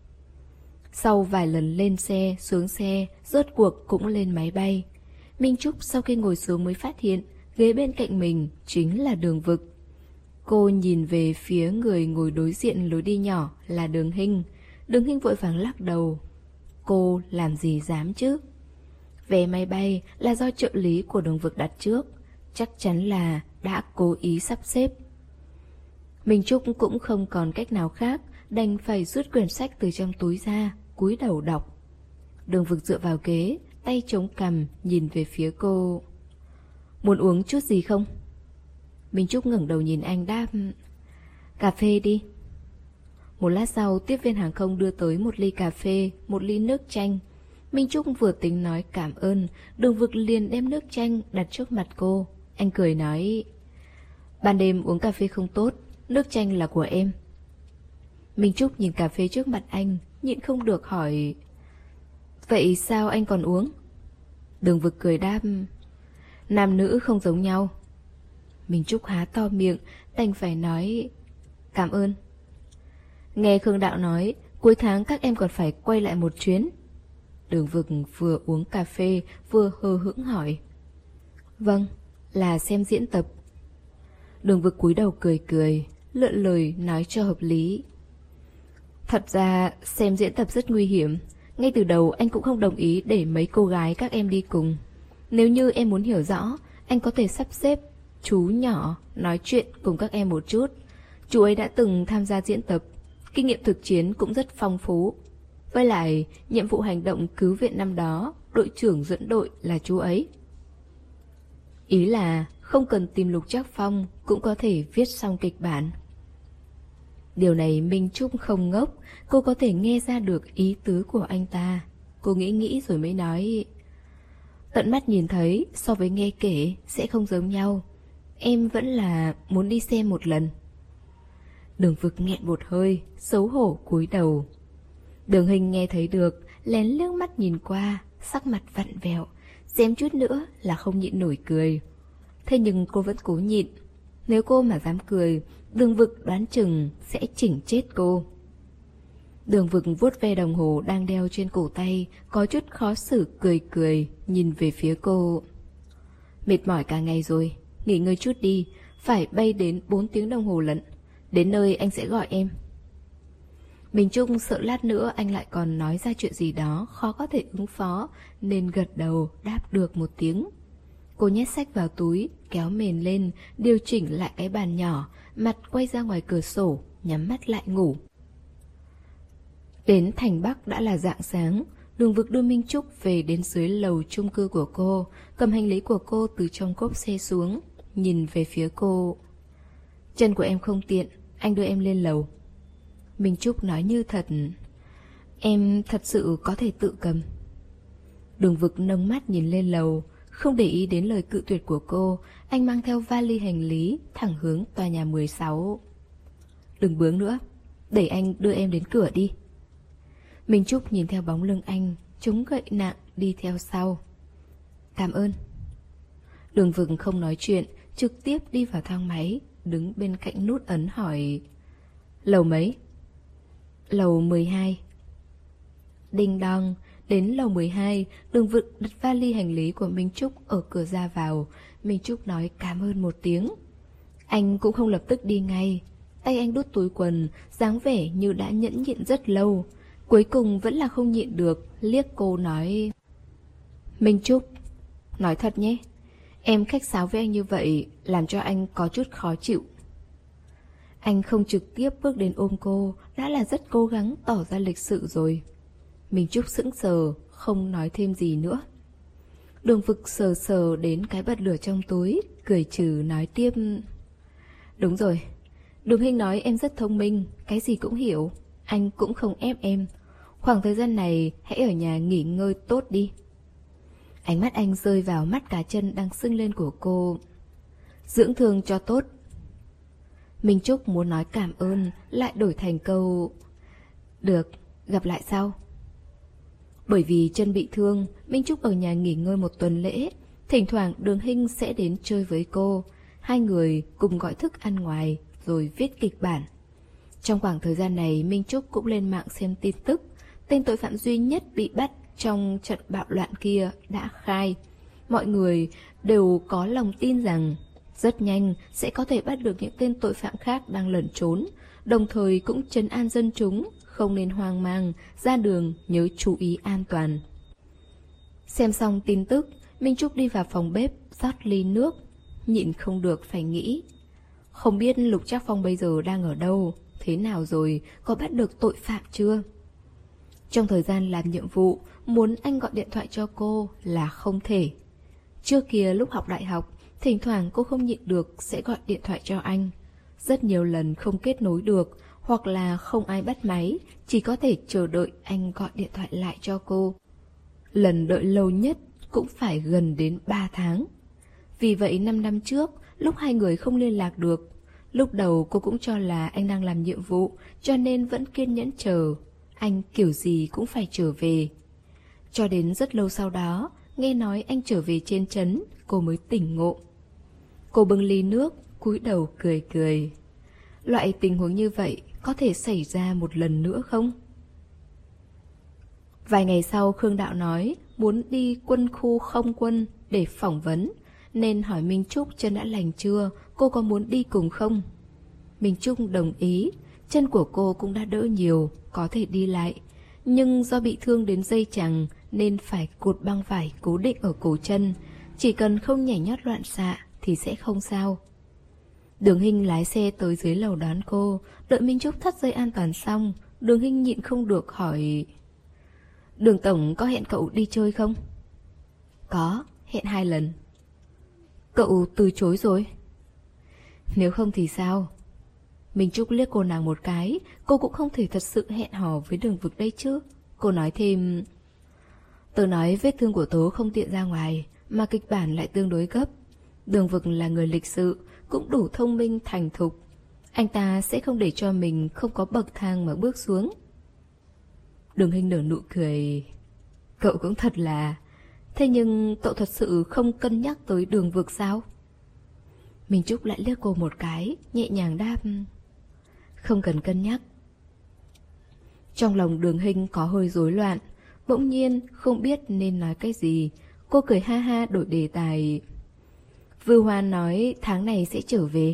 Sau vài lần lên xe, xuống xe, rốt cuộc cũng lên máy bay. Minh Trúc sau khi ngồi xuống mới phát hiện ghế bên cạnh mình chính là Đường Vực. Cô nhìn về phía người ngồi đối diện lối đi nhỏ là Đường Hình. Đường Hình vội vàng lắc đầu. Cô làm gì dám chứ? Vé máy bay là do trợ lý của Đường Vực đặt trước, chắc chắn là đã cố ý sắp xếp. Minh Trúc cũng không còn cách nào khác, đành phải rút quyển sách từ trong túi ra, cúi đầu đọc. Đường Vực dựa vào ghế, tay chống cằm nhìn về phía cô. Muốn uống chút gì không? Minh Trúc ngẩng đầu nhìn anh đáp. Cà phê đi. Một lát sau, tiếp viên hàng không đưa tới một ly cà phê, một ly nước chanh. Minh Trúc vừa tính nói cảm ơn, Đường Vực liền đem nước chanh đặt trước mặt cô. Anh cười nói. Ban đêm uống cà phê không tốt, nước chanh là của em. Minh Trúc nhìn cà phê trước mặt anh, nhịn không được hỏi. Vậy sao anh còn uống? Đường Vực cười đáp. Nam nữ không giống nhau. Minh Trúc há to miệng, đành phải nói cảm ơn. Nghe Khương Đạo nói cuối tháng các em còn phải quay lại một chuyến. Đường Vực vừa uống cà phê vừa hờ hững hỏi. Vâng, là xem diễn tập. Đường Vực cúi đầu cười cười, lựa lời nói cho hợp lý. Thật ra xem diễn tập rất nguy hiểm. Ngay từ đầu anh cũng không đồng ý để mấy cô gái các em đi cùng. Nếu như em muốn hiểu rõ, anh có thể sắp xếp chú nhỏ nói chuyện cùng các em một chút. Chú ấy đã từng tham gia diễn tập, kinh nghiệm thực chiến cũng rất phong phú. Với lại, nhiệm vụ hành động cứu viện năm đó, đội trưởng dẫn đội là chú ấy. Ý là không cần tìm Lục Trác Phong cũng có thể viết xong kịch bản. Điều này Minh Trúc không ngốc, cô có thể nghe ra được ý tứ của anh ta. Cô nghĩ nghĩ rồi mới nói. Tận mắt nhìn thấy so với nghe kể sẽ không giống nhau. Em vẫn là muốn đi xem một lần. Đường Vực nghẹn một hơi, xấu hổ cúi đầu. Đường Hình nghe thấy được, lén liếc mắt nhìn qua, sắc mặt vặn vẹo, xém chút nữa là không nhịn nổi cười. Thế nhưng cô vẫn cố nhịn. Nếu cô mà dám cười, Đường Vực đoán chừng sẽ chỉnh chết cô. Đường Vực vuốt ve đồng hồ đang đeo trên cổ tay, có chút khó xử cười cười, nhìn về phía cô. Mệt mỏi cả ngày rồi, nghỉ ngơi chút đi, phải bay đến bốn tiếng đồng hồ lận. Đến nơi anh sẽ gọi em. Minh Trúc sợ lát nữa anh lại còn nói ra chuyện gì đó khó có thể ứng phó, nên gật đầu đáp được một tiếng. Cô nhét sách vào túi, kéo mền lên, điều chỉnh lại cái bàn nhỏ, mặt quay ra ngoài cửa sổ, nhắm mắt lại ngủ. Đến thành Bắc đã là rạng sáng. Đường Vực đưa Minh Trúc về đến dưới lầu chung cư của cô, cầm hành lý của cô từ trong cốp xe xuống, nhìn về phía cô. Chân của em không tiện, anh đưa em lên lầu. Minh Trúc nói như thật. Em thật sự có thể tự cầm. Đường Vực nâng mắt nhìn lên lầu, không để ý đến lời cự tuyệt của cô. Anh mang theo vali hành lý thẳng hướng tòa nhà mười sáu. Đừng bướng nữa, để anh đưa em đến cửa đi. Minh Trúc nhìn theo bóng lưng anh, chống gậy nặng đi theo sau. Cảm ơn. Đường Vực không nói chuyện, trực tiếp đi vào thang máy, đứng bên cạnh nút ấn hỏi. Lầu mấy? Lầu mười hai. Đinh đong, đến lầu mười hai, Đường Vực đặt vali hành lý của Minh Trúc ở cửa ra vào. Minh Trúc nói cảm ơn một tiếng. Anh cũng không lập tức đi ngay. Tay anh đút túi quần, dáng vẻ như đã nhẫn nhịn rất lâu. Cuối cùng vẫn là không nhịn được, liếc cô nói. Minh Trúc, nói thật nhé, em khách sáo với anh như vậy làm cho anh có chút khó chịu. Anh không trực tiếp bước đến ôm cô, đã là rất cố gắng tỏ ra lịch sự rồi. Minh Trúc sững sờ, không nói thêm gì nữa. Đường Vực sờ sờ đến cái bật lửa trong túi, cười trừ nói tiếp. Đúng rồi, Đường Hình nói em rất thông minh, cái gì cũng hiểu. Anh cũng không ép em. Khoảng thời gian này hãy ở nhà nghỉ ngơi tốt đi. Ánh mắt anh rơi vào mắt cá chân đang sưng lên của cô. Dưỡng thương cho tốt. Minh Trúc muốn nói cảm ơn, lại đổi thành câu được, gặp lại sau. Bởi vì chân bị thương, Minh Trúc ở nhà nghỉ ngơi một tuần lễ. Thỉnh thoảng Đường Hình sẽ đến chơi với cô. Hai người cùng gọi thức ăn ngoài, rồi viết kịch bản. Trong khoảng thời gian này, Minh Trúc cũng lên mạng xem tin tức. Tên tội phạm duy nhất bị bắt trong trận bạo loạn kia đã khai. Mọi người đều có lòng tin rằng rất nhanh sẽ có thể bắt được những tên tội phạm khác đang lẩn trốn, đồng thời cũng trấn an dân chúng, không nên hoang mang, ra đường nhớ chú ý an toàn. Xem xong tin tức, Minh Trúc đi vào phòng bếp rót ly nước, nhịn không được phải nghĩ. Không biết Lục Trác Phong bây giờ đang ở đâu, thế nào rồi, có bắt được tội phạm chưa? Trong thời gian làm nhiệm vụ, muốn anh gọi điện thoại cho cô là không thể. Trước kia lúc học đại học, thỉnh thoảng cô không nhịn được sẽ gọi điện thoại cho anh. Rất nhiều lần không kết nối được, hoặc là không ai bắt máy, chỉ có thể chờ đợi anh gọi điện thoại lại cho cô. Lần đợi lâu nhất cũng phải gần đến ba tháng. Vì vậy năm năm trước, lúc hai người không liên lạc được, lúc đầu cô cũng cho là anh đang làm nhiệm vụ, cho nên vẫn kiên nhẫn chờ. Anh kiểu gì cũng phải trở về. Cho đến rất lâu sau đó, nghe nói anh trở về trên trấn, cô mới tỉnh ngộ. Cô bưng ly nước, cúi đầu cười cười. Loại tình huống như vậy có thể xảy ra một lần nữa không? Vài ngày sau, Khương Đạo nói muốn đi quân khu không quân để phỏng vấn, nên hỏi Minh Trúc chân đã lành chưa, cô có muốn đi cùng không? Minh Trúc đồng ý. Chân của cô cũng đã đỡ nhiều, có thể đi lại. Nhưng do bị thương đến dây chằng nên phải cột băng vải cố định ở cổ chân. Chỉ cần không nhảy nhót loạn xạ thì sẽ không sao. Đường Hình lái xe tới dưới lầu đón cô. Đợi Minh Trúc thắt dây an toàn xong, Đường Hình nhịn không được hỏi. Đường Tổng có hẹn cậu đi chơi không? Có, hẹn hai lần. Cậu từ chối rồi? Nếu không thì sao? Minh Trúc liếc cô nàng một cái. Cô cũng không thể thật sự hẹn hò với Đường Vực đây chứ. Cô nói thêm. Tớ nói vết thương của tớ không tiện ra ngoài, mà kịch bản lại tương đối gấp. Đường Vực là người lịch sự, cũng đủ thông minh thành thục. Anh ta sẽ không để cho mình không có bậc thang mà bước xuống. Đường Hinh nở nụ cười. Cậu cũng thật là... Thế nhưng cậu thật sự không cân nhắc tới Đường Vực sao? Minh Trúc lại liếc cô một cái, nhẹ nhàng đáp. Không cần cân nhắc. Trong lòng Đường Hinh có hơi rối loạn, bỗng nhiên không biết nên nói cái gì. Cô cười ha ha đổi đề tài. Vưu Hoan nói tháng này sẽ trở về.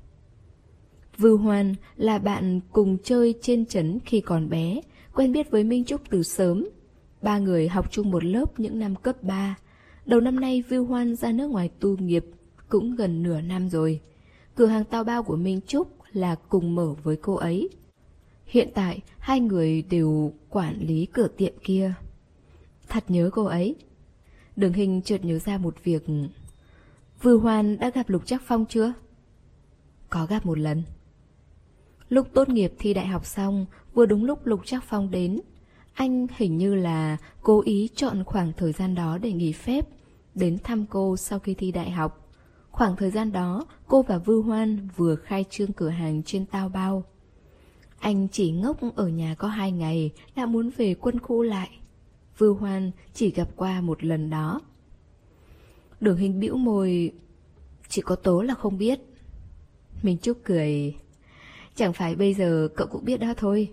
Vưu Hoan là bạn cùng chơi trên trấn khi còn bé, quen biết với Minh Trúc từ sớm. Ba người học chung một lớp những năm cấp ba. Đầu năm nay Vưu Hoan ra nước ngoài tu nghiệp, cũng gần nửa năm rồi. Cửa hàng tao bao của Minh Trúc là cùng mở với cô ấy. Hiện tại hai người đều quản lý cửa tiệm kia. Thật nhớ cô ấy. Đường Hinh chợt nhớ ra một việc. Vưu Hoan đã gặp Lục Trác Phong chưa? Có gặp một lần. Lúc tốt nghiệp thi đại học xong, vừa đúng lúc Lục Trác Phong đến. Anh hình như là cố ý chọn khoảng thời gian đó để nghỉ phép, đến thăm cô sau khi thi đại học. Khoảng thời gian đó, cô và Vưu Hoan vừa khai trương cửa hàng trên Tao Bao. Anh chỉ ngốc ở nhà có hai ngày, đã muốn về quân khu lại. Vưu Hoan chỉ gặp qua một lần đó. Đường Hinh bĩu môi. Chỉ có tớ là không biết. Minh Trúc cười. Chẳng phải bây giờ cậu cũng biết đó thôi.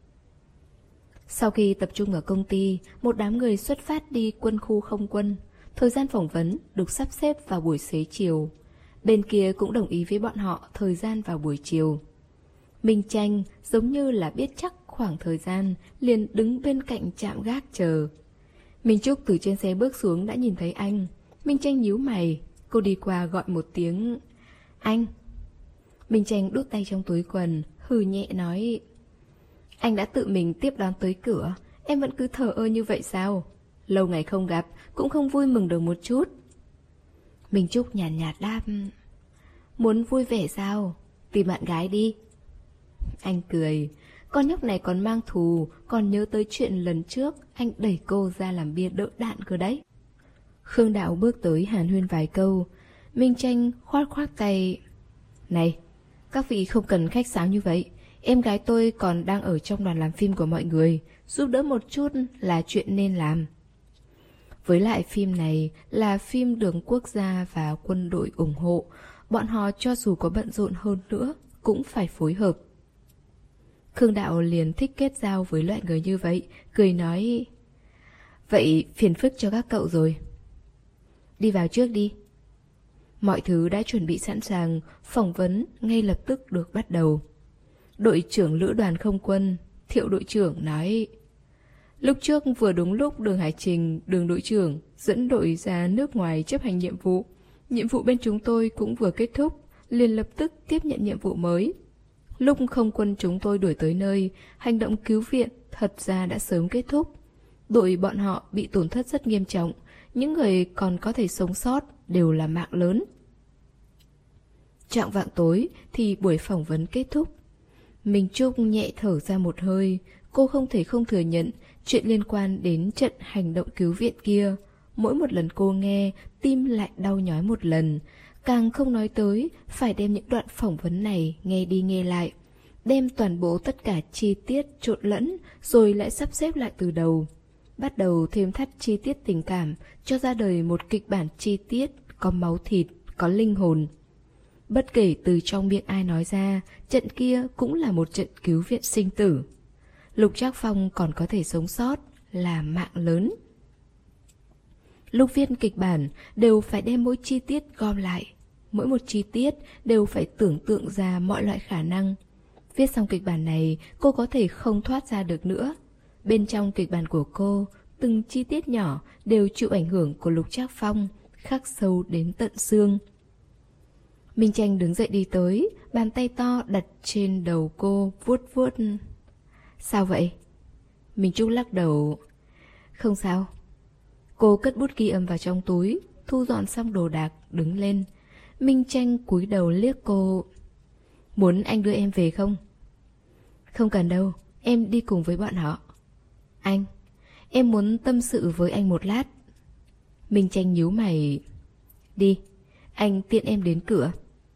Sau khi tập trung ở công ty, một đám người xuất phát đi quân khu không quân. Thời gian phỏng vấn được sắp xếp vào buổi xế chiều. Bên kia cũng đồng ý với bọn họ thời gian vào buổi chiều. Minh Tranh giống như là biết chắc khoảng thời gian, liền đứng bên cạnh trạm gác chờ. Minh Trúc từ trên xe bước xuống đã nhìn thấy anh. Minh Tranh nhíu mày, cô đi qua gọi một tiếng anh. Minh Tranh đút tay trong túi quần, hừ nhẹ nói. Anh đã tự mình tiếp đón tới cửa, em vẫn cứ thờ ơ như vậy sao? Lâu ngày không gặp, cũng không vui mừng được một chút. Minh Trúc nhàn nhạt, nhạt đáp. Muốn vui vẻ sao? Tìm bạn gái đi. Anh cười. Con nhóc này còn mang thù, còn nhớ tới chuyện lần trước anh đẩy cô ra làm bia đỡ đạn cơ đấy. Khương Đạo bước tới hàn huyên vài câu. Minh Tranh khoát khoát tay. Này, các vị không cần khách sáo như vậy. Em gái tôi còn đang ở trong đoàn làm phim của mọi người, giúp đỡ một chút là chuyện nên làm. Với lại phim này là phim được quốc gia và quân đội ủng hộ, bọn họ cho dù có bận rộn hơn nữa cũng phải phối hợp. Khương Đạo liền thích kết giao với loại người như vậy, cười nói. Vậy phiền phức cho các cậu rồi. Đi vào trước đi. Mọi thứ đã chuẩn bị sẵn sàng, phỏng vấn ngay lập tức được bắt đầu. Đội trưởng lữ đoàn không quân, Thiệu đội trưởng nói. Lúc trước vừa đúng lúc Đường Hải Trình, Đường đội trưởng dẫn đội ra nước ngoài chấp hành nhiệm vụ. Nhiệm vụ bên chúng tôi cũng vừa kết thúc, liền lập tức tiếp nhận nhiệm vụ mới. Lúc không quân chúng tôi đuổi tới nơi, hành động cứu viện thật ra đã sớm kết thúc. Đội bọn họ bị tổn thất rất nghiêm trọng, những người còn có thể sống sót đều là mạng lớn. Chạng vạng tối thì buổi phỏng vấn kết thúc. Minh Trúc nhẹ thở ra một hơi, cô không thể không thừa nhận chuyện liên quan đến trận hành động cứu viện kia. Mỗi một lần cô nghe, tim lại đau nhói một lần. Càng không nói tới, phải đem những đoạn phỏng vấn này nghe đi nghe lại. Đem toàn bộ tất cả chi tiết trộn lẫn, rồi lại sắp xếp lại từ đầu. Bắt đầu thêm thắt chi tiết tình cảm, cho ra đời một kịch bản chi tiết, có máu thịt, có linh hồn. Bất kể từ trong miệng ai nói ra, trận kia cũng là một trận cứu viện sinh tử. Lục Trác Phong còn có thể sống sót là mạng lớn. Lúc viết kịch bản đều phải đem mỗi chi tiết gom lại. Mỗi một chi tiết đều phải tưởng tượng ra mọi loại khả năng. Viết xong kịch bản này, cô có thể không thoát ra được nữa. Bên trong kịch bản của cô, từng chi tiết nhỏ đều chịu ảnh hưởng của Lục Trác Phong, khắc sâu đến tận xương. Minh Tranh đứng dậy đi tới, bàn tay to đặt trên đầu cô, vuốt vuốt. Sao vậy? Minh Trúc lắc đầu. Không sao. Cô cất bút ghi âm vào trong túi, thu dọn xong đồ đạc, đứng lên. Minh Tranh cúi đầu liếc cô. Muốn anh đưa em về không? Không cần đâu, em đi cùng với bọn họ. Anh, em muốn tâm sự với anh một lát. Minh Tranh nhíu mày. Đi, anh tiện em đến cửa.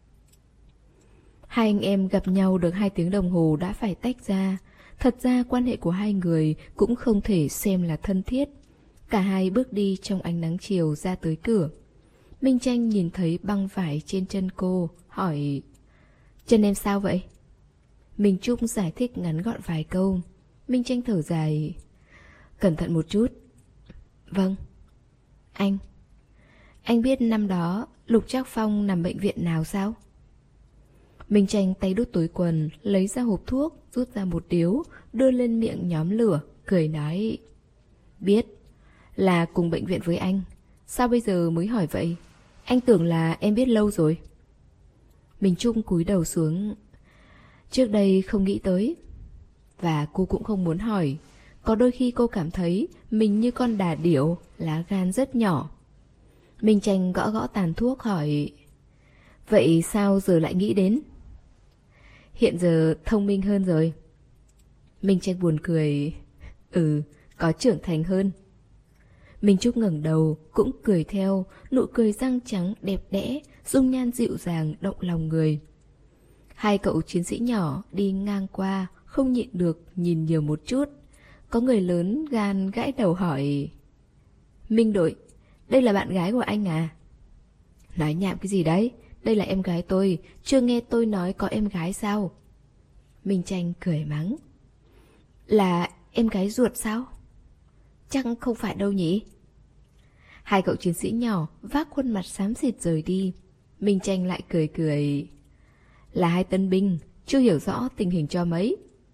Hai anh em gặp nhau được hai tiếng đồng hồ đã phải tách ra. Thật ra quan hệ của hai người cũng không thể xem là thân thiết. Cả hai bước đi trong ánh nắng chiều ra tới cửa. Minh Tranh nhìn thấy băng vải trên chân cô, hỏi: chân em sao vậy? Minh Trúc giải thích ngắn gọn vài câu. Minh Tranh thở dài: cẩn thận một chút. Vâng. Anh Anh biết năm đó Lục Trác Phong nằm bệnh viện nào sao? Minh Tranh tay đút túi quần, lấy ra hộp thuốc, rút ra một điếu, đưa lên miệng nhóm lửa, cười nói: biết, là cùng bệnh viện với anh. Sao bây giờ mới hỏi vậy? Anh tưởng là em biết lâu rồi. Minh Trúc cúi đầu xuống. Trước đây không nghĩ tới. Và cô cũng không muốn hỏi. Có đôi khi cô cảm thấy mình như con đà điểu, lá gan rất nhỏ. Minh Tranh gõ gõ tàn thuốc hỏi: vậy sao giờ lại nghĩ đến? Hiện giờ thông minh hơn rồi. Minh Tranh buồn cười. Ừ, có trưởng thành hơn. Minh Trúc ngẩng đầu, cũng cười theo, nụ cười răng trắng đẹp đẽ, dung nhan dịu dàng động lòng người. Hai cậu chiến sĩ nhỏ đi ngang qua, không nhịn được nhìn nhiều một chút. Có người lớn gan gãi đầu hỏi: Minh đội, đây là bạn gái của anh à? Nói nhảm cái gì đấy, đây là em gái tôi, chưa nghe tôi nói có em gái sao? Minh Tranh cười mắng: là em gái ruột sao? Chắc không phải đâu nhỉ? Hai cậu chiến sĩ nhỏ vác khuôn mặt xám xịt rời đi. Minh Tranh lại cười cười: là hai tân binh, chưa hiểu rõ tình hình cho mấy.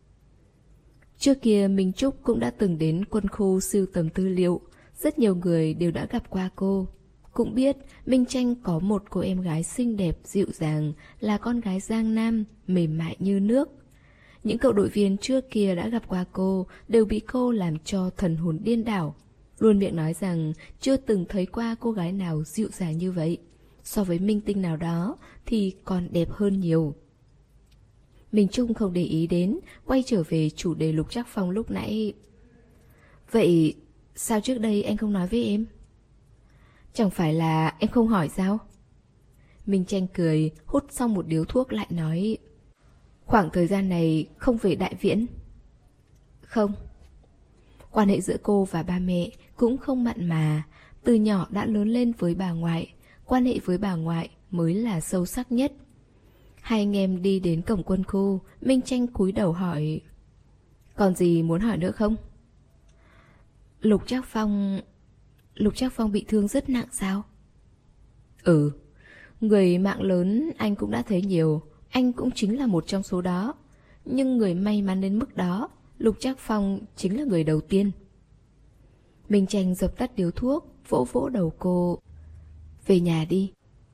Trước kia Minh Trúc cũng đã từng đến quân khu sưu tầm tư liệu. Rất nhiều người đều đã gặp qua cô. Cũng biết Minh Tranh có một cô em gái xinh đẹp, dịu dàng, là con gái Giang Nam, mềm mại như nước. Những cậu đội viên trước kia đã gặp qua cô đều bị cô làm cho thần hồn điên đảo. Luôn miệng nói rằng chưa từng thấy qua cô gái nào dịu dàng như vậy. So với minh tinh nào đó thì còn đẹp hơn nhiều. Minh Trung không để ý đến, quay trở về chủ đề Lục Trác Phong lúc nãy. Vậy sao trước đây anh không nói với em? Chẳng phải là em không hỏi sao? Minh Tranh cười, hút xong một điếu thuốc lại nói: khoảng thời gian này không về Đại Viễn. Không. Quan hệ giữa cô và ba mẹ cũng không mặn mà. Từ nhỏ đã lớn lên với bà ngoại, quan hệ với bà ngoại mới là sâu sắc nhất. Hai anh em đi đến cổng quân khu. Minh Tranh cúi đầu hỏi: còn gì muốn hỏi nữa không? Lục Trác Phong... Lục Trác Phong bị thương rất nặng sao? Ừ. Người mạng lớn anh cũng đã thấy nhiều. Anh cũng chính là một trong số đó. Nhưng người may mắn đến mức đó, Lục Trác Phong chính là người đầu tiên. Minh Tranh dập tắt điếu thuốc, vỗ vỗ đầu cô: về nhà đi.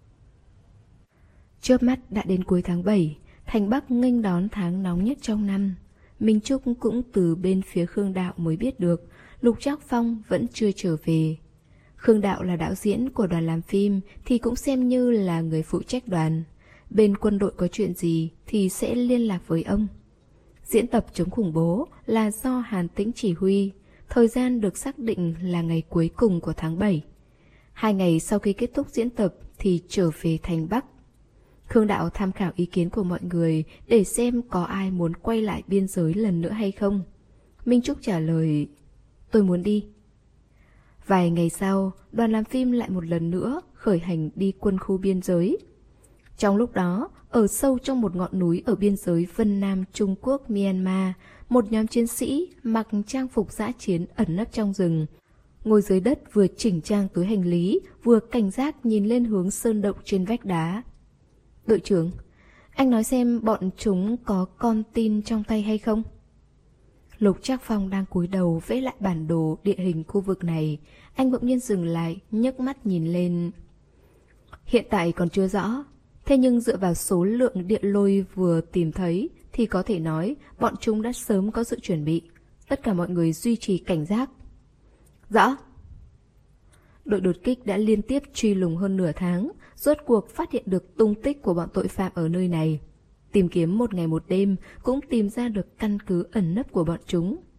Chớp mắt đã đến cuối tháng bảy, thành Bắc nghênh đón tháng nóng nhất trong năm. Minh Trúc cũng từ bên phía Khương Đạo mới biết được Lục Trác Phong vẫn chưa trở về. Khương Đạo là đạo diễn của đoàn làm phim thì cũng xem như là người phụ trách đoàn. Bên quân đội có chuyện gì thì sẽ liên lạc với ông. Diễn tập chống khủng bố là do Hàn Tĩnh chỉ huy. Thời gian được xác định là ngày cuối cùng của tháng bảy. Hai ngày sau khi kết thúc diễn tập thì trở về thành Bắc. Khương Đạo tham khảo ý kiến của mọi người để xem có ai muốn quay lại biên giới lần nữa hay không. Minh Trúc trả lời: tôi muốn đi. Vài ngày sau, đoàn làm phim lại một lần nữa khởi hành đi quân khu biên giới. Trong lúc đó, ở sâu trong một ngọn núi ở biên giới Vân Nam Trung Quốc Myanmar, một nhóm chiến sĩ mặc trang phục dã chiến ẩn nấp trong rừng. Ngồi dưới đất vừa chỉnh trang túi hành lý, vừa cảnh giác nhìn lên hướng sơn động trên vách đá. Đội trưởng, anh nói xem bọn chúng có con tin trong tay hay không? Lục Trác Phong đang cúi đầu vẽ lại bản đồ địa hình khu vực này. Anh bỗng nhiên dừng lại, nhấc mắt nhìn lên. Hiện tại còn chưa rõ. Thế nhưng dựa vào số lượng điện lôi vừa tìm thấy thì có thể nói bọn chúng đã sớm có sự chuẩn bị. Tất cả mọi người duy trì cảnh giác. Rõ. Đội đột kích đã liên tiếp truy lùng hơn nửa tháng, rốt cuộc phát hiện được tung tích của bọn tội phạm ở nơi này. Tìm kiếm một ngày một đêm cũng tìm ra được căn cứ ẩn nấp của bọn chúng.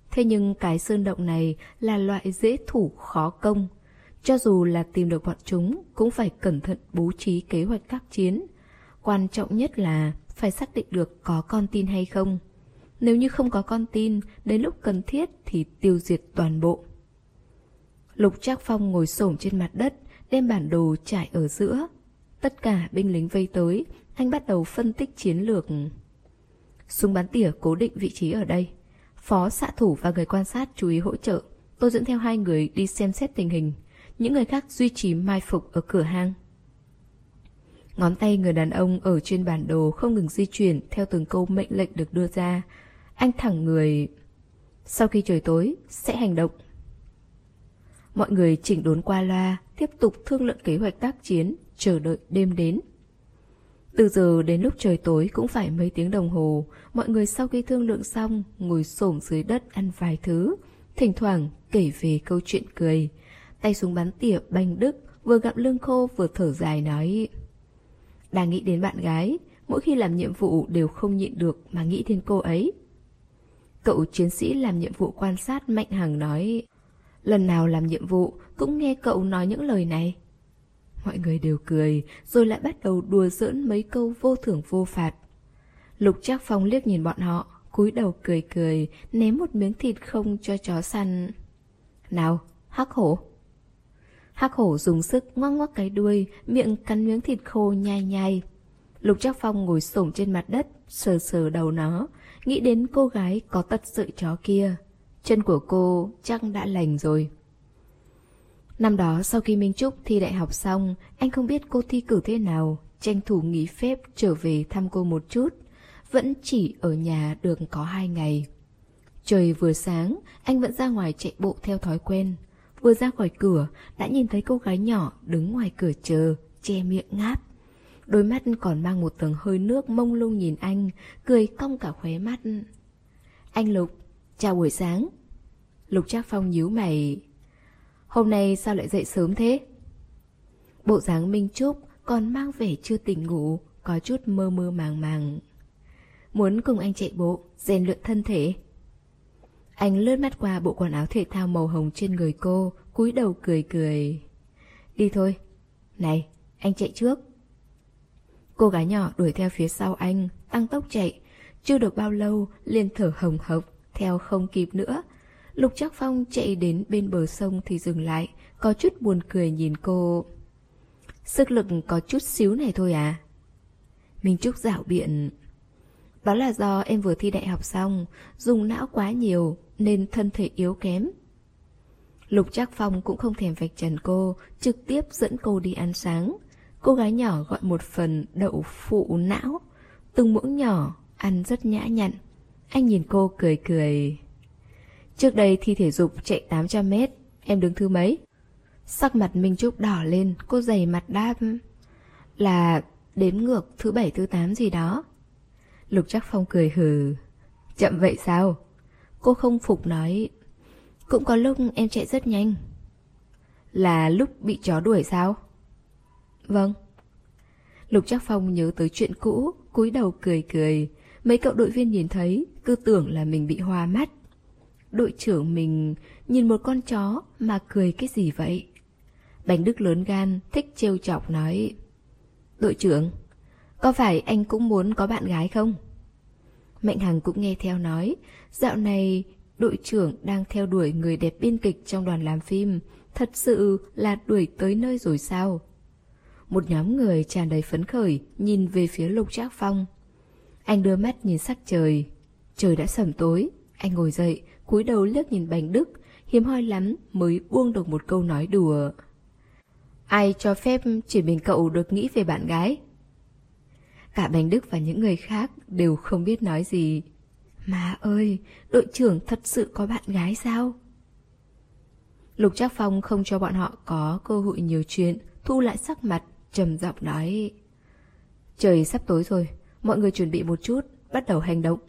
Thế nhưng cái sơn động này là loại dễ thủ khó công. Cho dù là tìm được bọn chúng, cũng phải cẩn thận bố trí kế hoạch tác chiến. Quan trọng nhất là phải xác định được có con tin hay không. Nếu như không có con tin, đến lúc cần thiết thì tiêu diệt toàn bộ. Lục Trác Phong ngồi xổm trên mặt đất, đem bản đồ trải ở giữa. Tất cả binh lính vây tới, anh bắt đầu phân tích chiến lược. Súng bắn tỉa cố định vị trí ở đây. Phó xạ thủ và người quan sát chú ý hỗ trợ. Tôi dẫn theo hai người đi xem xét tình hình. Những người khác duy trì mai phục ở cửa hang. Ngón tay người đàn ông ở trên bản đồ không ngừng di chuyển theo từng câu mệnh lệnh được đưa ra. Anh thẳng người. Sau khi trời tối, sẽ hành động. Mọi người chỉnh đốn qua loa, tiếp tục thương lượng kế hoạch tác chiến, chờ đợi đêm đến. Từ giờ đến lúc trời tối cũng phải mấy tiếng đồng hồ. Mọi người sau khi thương lượng xong, ngồi xổm dưới đất ăn vài thứ, thỉnh thoảng kể về câu chuyện cười. Tay súng bắn tỉa Bành Đức vừa gặm lương khô vừa thở dài nói: đang nghĩ đến bạn gái, mỗi khi làm nhiệm vụ đều không nhịn được mà nghĩ đến cô ấy. Cậu chiến sĩ làm nhiệm vụ quan sát Mạnh Hằng nói: lần nào làm nhiệm vụ cũng nghe cậu nói những lời này. Mọi người đều cười, rồi lại bắt đầu đùa giỡn mấy câu vô thưởng vô phạt. Lục Trác Phong liếc nhìn bọn họ, cúi đầu cười cười, ném một miếng thịt không cho chó săn. Nào, Hắc Hổ. Hắc Hổ dùng sức ngoắc ngoắc cái đuôi, miệng cắn miếng thịt khô nhai nhai. Lục Trác Phong ngồi xổm trên mặt đất, sờ sờ đầu nó, nghĩ đến cô gái có tật sợi chó kia. Chân của cô chắc đã lành rồi. Năm đó sau khi Minh Trúc thi đại học xong, anh không biết cô thi cử thế nào, tranh thủ nghỉ phép trở về thăm cô một chút. Vẫn chỉ ở nhà được có hai ngày. Trời vừa sáng, anh vẫn ra ngoài chạy bộ theo thói quen. Vừa ra khỏi cửa, đã nhìn thấy cô gái nhỏ đứng ngoài cửa chờ, che miệng ngáp. Đôi mắt còn mang một tầng hơi nước mông lung nhìn anh, cười cong cả khóe mắt. Anh Lục, chào buổi sáng. Lục Trác Phong nhíu mày. Hôm nay sao lại dậy sớm thế? Bộ dáng Minh Trúc còn mang vẻ chưa tỉnh ngủ, có chút mơ mơ màng màng. Muốn cùng anh chạy bộ, rèn luyện thân thể. Anh lướt mắt qua bộ quần áo thể thao màu hồng trên người cô, cúi đầu cười cười. Đi thôi. Này, anh chạy trước. Cô gái nhỏ đuổi theo phía sau anh, tăng tốc chạy. Chưa được bao lâu, liền thở hồng hộc, theo không kịp nữa. Lục Trác Phong chạy đến bên bờ sông thì dừng lại, có chút buồn cười nhìn cô. Sức lực có chút xíu này thôi à? Minh Trúc dạo biện. Đó là do em vừa thi đại học xong, dùng não quá nhiều nên thân thể yếu kém. Lục Trác Phong cũng không thèm vạch trần cô, trực tiếp dẫn cô đi ăn sáng. Cô gái nhỏ gọi một phần đậu phụ não, từng muỗng nhỏ, ăn rất nhã nhặn. Anh nhìn cô cười cười. Trước đây thi thể dục chạy tám trăm mét, em đứng thứ mấy? Sắc mặt Minh Trúc đỏ lên, cô dày mặt đáp. Là đếm ngược thứ bảy thứ tám gì đó. Lục Trác Phong cười hừ. Chậm vậy sao? Cô không phục nói. Cũng có lúc em chạy rất nhanh. Là lúc bị chó đuổi sao? Vâng. Lục Trác Phong nhớ tới chuyện cũ, cúi đầu cười cười. Mấy cậu đội viên nhìn thấy, cứ tưởng là mình bị hoa mắt. Đội trưởng mình nhìn một con chó mà cười cái gì vậy? Bành Đức lớn gan, thích trêu chọc nói. Đội trưởng, có phải anh cũng muốn có bạn gái không? Mạnh Hằng cũng nghe theo nói. Dạo này đội trưởng đang theo đuổi người đẹp biên kịch trong đoàn làm phim. Thật sự là đuổi tới nơi rồi sao? Một nhóm người tràn đầy phấn khởi nhìn về phía Lục Trác Phong. Anh đưa mắt nhìn sắc trời. Trời đã sẩm tối. Anh ngồi dậy, cúi đầu liếc nhìn Bành Đức, hiếm hoi lắm mới buông được một câu nói đùa. Ai cho phép chỉ mình cậu được nghĩ về bạn gái? Cả Bành Đức và những người khác đều không biết nói gì. Má ơi, đội trưởng thật sự có bạn gái sao? Lục Trác Phong không cho bọn họ có cơ hội nhiều chuyện, thu lại sắc mặt, trầm giọng nói. Trời sắp tối rồi, mọi người chuẩn bị một chút, bắt đầu hành động.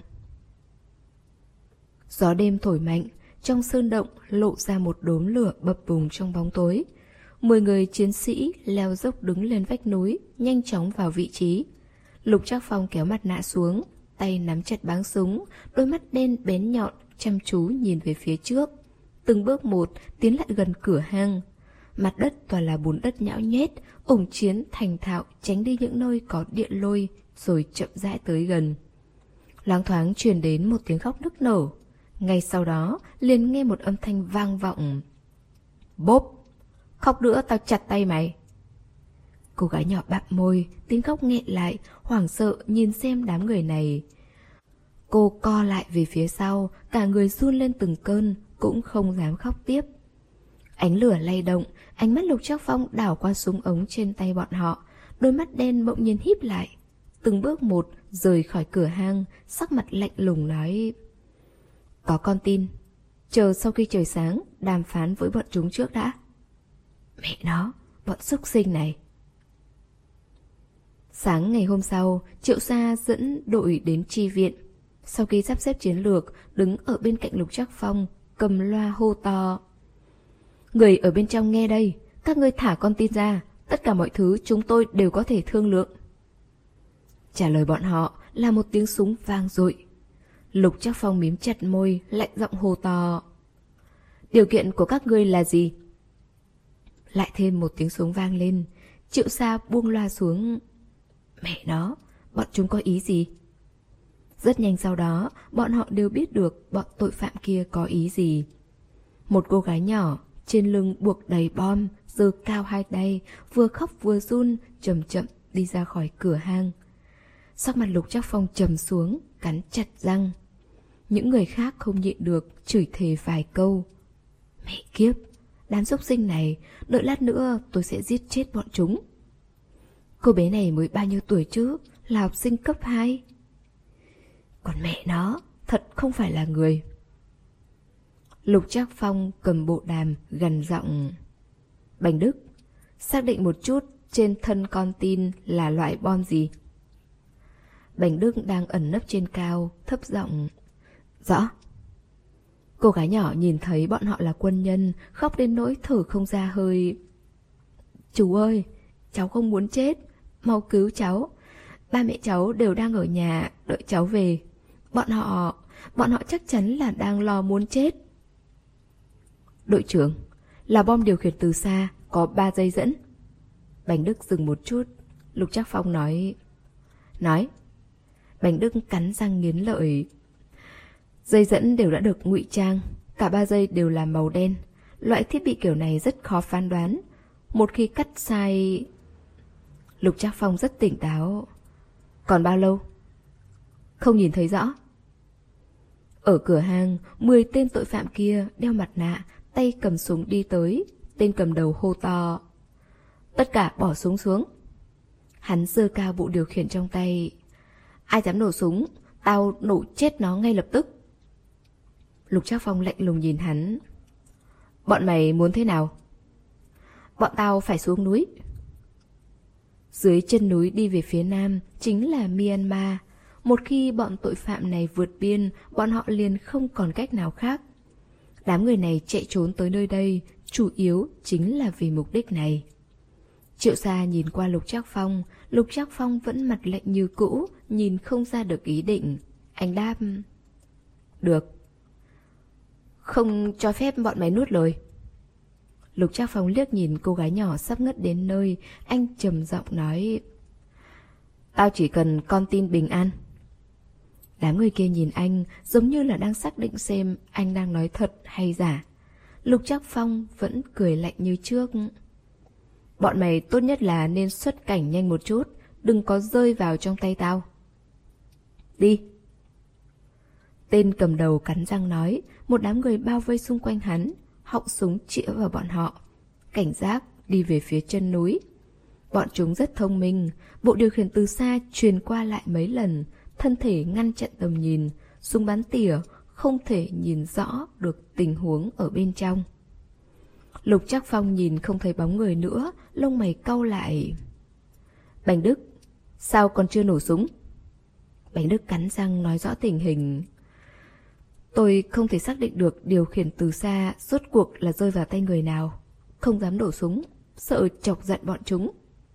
Gió đêm thổi mạnh, trong sơn động lộ ra một đốm lửa bập bùng trong bóng tối. Mười người chiến sĩ leo dốc đứng lên vách núi, nhanh chóng vào vị trí. Lục Trác Phong kéo mặt nạ xuống, tay nắm chặt báng súng, đôi mắt đen bén nhọn chăm chú nhìn về phía trước. Từng bước một tiến lại gần cửa hang. Mặt đất toàn là bùn đất nhão nhét, ổng chiến thành thạo tránh đi những nơi có điện lôi, rồi chậm rãi tới gần. Loáng thoáng truyền đến một tiếng khóc nức nở. Ngay sau đó liền nghe một âm thanh vang vọng. Bốp! Khóc nữa tao chặt tay mày. Cô gái nhỏ bặm môi, tiếng khóc nghẹn lại, hoảng sợ nhìn xem đám người này. Cô co lại về phía sau, cả người run lên từng cơn, cũng không dám khóc tiếp. Ánh lửa lay động, ánh mắt Lục Trác Phong đảo qua súng ống trên tay bọn họ, đôi mắt đen bỗng nhiên híp lại. Từng bước một rời khỏi cửa hang, sắc mặt lạnh lùng nói: Có con tin, chờ sau khi trời sáng đàm phán với bọn chúng trước đã. Mẹ nó, bọn xúc sinh này. Sáng ngày hôm sau, Triệu Sa dẫn đội đến chi viện. Sau khi sắp xếp chiến lược, đứng ở bên cạnh Lục Trác Phong, cầm loa hô to: Người ở bên trong nghe đây, các ngươi thả con tin ra, tất cả mọi thứ chúng tôi đều có thể thương lượng. Trả lời bọn họ là một tiếng súng vang dội. Lục Trác Phong mím chặt môi, lạnh giọng hô to: Điều kiện của các ngươi là gì? Lại thêm một tiếng súng vang lên. Triệu Sa buông loa xuống. Mẹ nó, bọn chúng có ý gì? Rất nhanh sau đó, bọn họ đều biết được bọn tội phạm kia có ý gì. Một cô gái nhỏ, trên lưng buộc đầy bom, giơ cao hai tay, vừa khóc vừa run, chậm chậm đi ra khỏi cửa hang. Sắc mặt Lục Trác Phong trầm xuống, cắn chặt răng. Những người khác không nhịn được, chửi thề vài câu. Mẹ kiếp, đám xúc sinh này, đợi lát nữa tôi sẽ giết chết bọn chúng. Cô bé này mới bao nhiêu tuổi chứ, là học sinh cấp hai. Còn mẹ nó, thật không phải là người. Lục Trác Phong cầm bộ đàm gằn giọng: Bành Đức, xác định một chút trên thân con tin là loại bom gì? Bành Đức đang ẩn nấp trên cao, thấp giọng: Rõ. Cô gái nhỏ nhìn thấy bọn họ là quân nhân, khóc đến nỗi thở không ra hơi. Chú ơi, cháu không muốn chết, mau cứu cháu. Ba mẹ cháu đều đang ở nhà đợi cháu về. Bọn họ, bọn họ chắc chắn là đang lo muốn chết. Đội trưởng, là bom điều khiển từ xa, có ba dây dẫn. Bành Đức dừng một chút. Lục Trác Phong nói. Nói. Bành Đức cắn răng nghiến lợi. Dây dẫn đều đã được ngụy trang, cả ba dây đều là màu đen. Loại thiết bị kiểu này rất khó phán đoán. Một khi cắt sai... Lục Trác Phong rất tỉnh táo. Còn bao lâu? Không nhìn thấy rõ. Ở cửa hàng, mười tên tội phạm kia đeo mặt nạ, tay cầm súng đi tới. Tên cầm đầu hô to: Tất cả bỏ súng xuống. Hắn giơ cao bộ điều khiển trong tay. Ai dám nổ súng, tao nổ chết nó ngay lập tức. Lục Trác Phong lạnh lùng nhìn hắn. Bọn mày muốn thế nào? Bọn tao phải xuống núi. Dưới chân núi đi về phía nam chính là Myanmar. Một khi bọn tội phạm này vượt biên, bọn họ liền không còn cách nào khác. Đám người này chạy trốn tới nơi đây, chủ yếu chính là vì mục đích này. Triệu Sa nhìn qua Lục Trác Phong. Lục Trác Phong vẫn mặt lạnh như cũ, nhìn không ra được ý định. Anh đáp: Được. Không cho phép bọn mày nuốt lời. Lục Trác Phong liếc nhìn cô gái nhỏ sắp ngất đến nơi. Anh trầm giọng nói: Tao chỉ cần con tin bình an. Đám người kia nhìn anh giống như là đang xác định xem anh đang nói thật hay giả. Lục Trác Phong vẫn cười lạnh như trước. Bọn mày tốt nhất là nên xuất cảnh nhanh một chút, đừng có rơi vào trong tay tao. Đi. Tên cầm đầu cắn răng nói. Một đám người bao vây xung quanh hắn, họng súng chĩa vào bọn họ, cảnh giác đi về phía chân núi. Bọn chúng rất thông minh, bộ điều khiển từ xa truyền qua lại mấy lần, thân thể ngăn chặn tầm nhìn, súng bắn tỉa không thể nhìn rõ được tình huống ở bên trong. Lục Trác Phong nhìn không thấy bóng người nữa, lông mày cau lại. Bành Đức, sao còn chưa nổ súng? Bành Đức cắn răng nói rõ tình hình. Tôi không thể xác định được điều khiển từ xa rốt cuộc là rơi vào tay người nào. Không dám nổ súng, sợ chọc giận bọn chúng.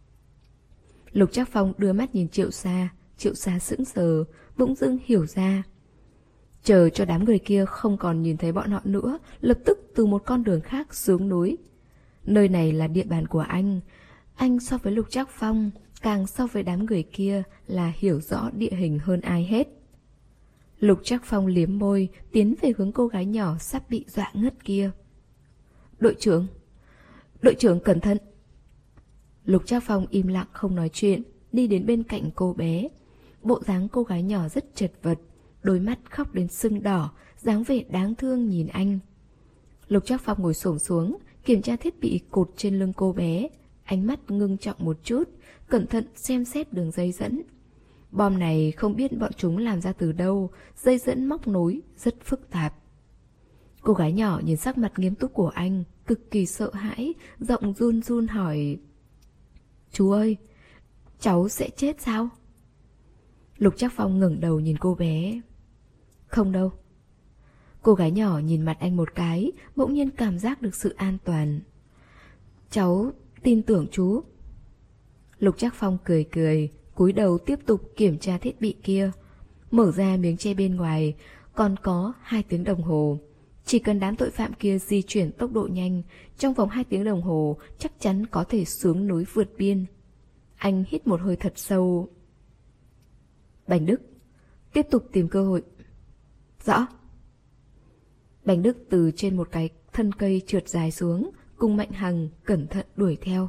Lục Trác Phong đưa mắt nhìn Triệu Sa. Triệu Sa sững sờ, bỗng dưng hiểu ra. Chờ cho đám người kia không còn nhìn thấy bọn họ nữa, lập tức từ một con đường khác xuống núi. Nơi này là địa bàn của anh. Anh so với Lục Trác Phong, càng so với đám người kia là hiểu rõ địa hình hơn ai hết. Lục Trác Phong liếm môi, tiến về hướng cô gái nhỏ sắp bị dọa ngất kia. Đội trưởng, đội trưởng cẩn thận. Lục Trác Phong im lặng không nói chuyện, đi đến bên cạnh cô bé. Bộ dáng cô gái nhỏ rất chật vật, đôi mắt khóc đến sưng đỏ, dáng vẻ đáng thương nhìn anh. Lục Trác Phong ngồi xổm xuống, kiểm tra thiết bị cột trên lưng cô bé, ánh mắt ngưng trọng một chút, cẩn thận xem xét đường dây dẫn. Bom này không biết bọn chúng làm ra từ đâu, dây dẫn móc nối rất phức tạp. Cô gái nhỏ nhìn sắc mặt nghiêm túc của anh, cực kỳ sợ hãi, giọng run run hỏi: Chú ơi, cháu sẽ chết sao? Lục Trác Phong ngẩng đầu nhìn cô bé. Không đâu. Cô gái nhỏ nhìn mặt anh một cái, bỗng nhiên cảm giác được sự an toàn. Cháu tin tưởng chú. Lục Trác Phong cười cười, cúi đầu tiếp tục kiểm tra thiết bị kia. Mở ra miếng che bên ngoài, còn có hai tiếng đồng hồ. Chỉ cần đám tội phạm kia di chuyển tốc độ nhanh, trong vòng hai tiếng đồng hồ chắc chắn có thể xuống núi vượt biên. Anh hít một hơi thật sâu. Bành Đức, tiếp tục tìm cơ hội. Rõ. Bành Đức từ trên một cái thân cây trượt dài xuống, cùng Mạnh Hằng cẩn thận đuổi theo.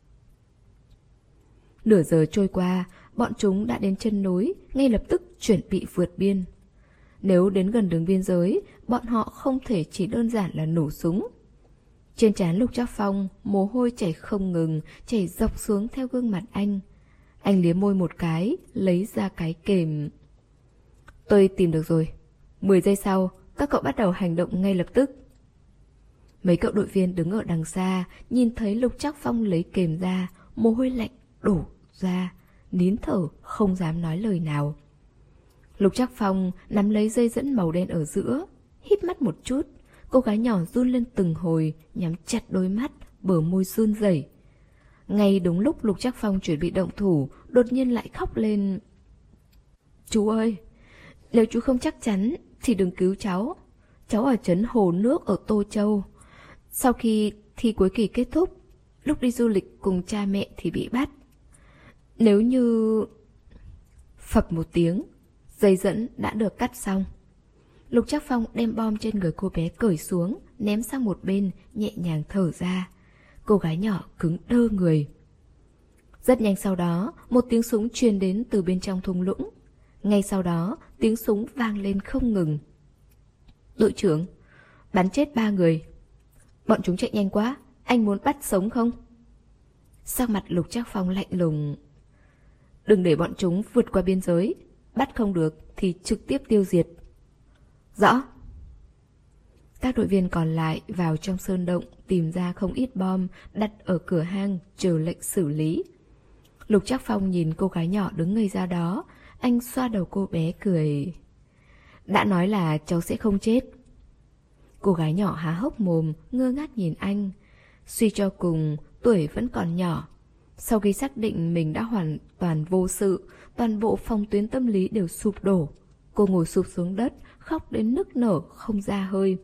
Nửa giờ trôi qua, bọn chúng đã đến chân núi, ngay lập tức chuẩn bị vượt biên. Nếu đến gần đường biên giới, bọn họ không thể chỉ đơn giản là nổ súng. Trên trán Lục Trác Phong, mồ hôi chảy không ngừng, chảy dọc xuống theo gương mặt anh. Anh liếm môi một cái, lấy ra cái kềm. Tôi tìm được rồi. Mười giây sau, các cậu bắt đầu hành động ngay lập tức. Mấy cậu đội viên đứng ở đằng xa, nhìn thấy Lục Trác Phong lấy kềm ra, mồ hôi lạnh đổ ra, nín thở, không dám nói lời nào. Lục Trác Phong nắm lấy dây dẫn màu đen ở giữa, híp mắt một chút. Cô gái nhỏ run lên từng hồi, nhắm chặt đôi mắt, bờ môi run rẩy. Ngay đúng lúc Lục Trác Phong chuẩn bị động thủ, đột nhiên lại khóc lên. Chú ơi, nếu chú không chắc chắn thì đừng cứu cháu. Cháu ở trấn Hồ Nước ở Tô Châu. Sau khi thi cuối kỳ kết thúc, lúc đi du lịch cùng cha mẹ thì bị bắt. Nếu như... Phập một tiếng, dây dẫn đã được cắt xong. Lục Trác Phong đem bom trên người cô bé cởi xuống, ném sang một bên, nhẹ nhàng thở ra. Cô gái nhỏ cứng đơ người. Rất nhanh sau đó, một tiếng súng truyền đến từ bên trong thung lũng. Ngay sau đó, tiếng súng vang lên không ngừng. Đội trưởng, bắn chết ba người. Bọn chúng chạy nhanh quá, anh muốn bắt sống không? Sắc mặt Lục Trác Phong lạnh lùng. Đừng để bọn chúng vượt qua biên giới. Bắt không được thì trực tiếp tiêu diệt. Rõ. Các đội viên còn lại vào trong sơn động tìm ra không ít bom đặt ở cửa hang chờ lệnh xử lý. Lục Trác Phong nhìn cô gái nhỏ đứng ngây ra đó, anh xoa đầu cô bé cười. Đã nói là cháu sẽ không chết. Cô gái nhỏ há hốc mồm, ngơ ngác nhìn anh. Suy cho cùng, tuổi vẫn còn nhỏ. Sau khi xác định mình đã hoàn toàn vô sự, toàn bộ phòng tuyến tâm lý đều sụp đổ. Cô ngồi sụp xuống đất, khóc đến nức nở, không ra hơi.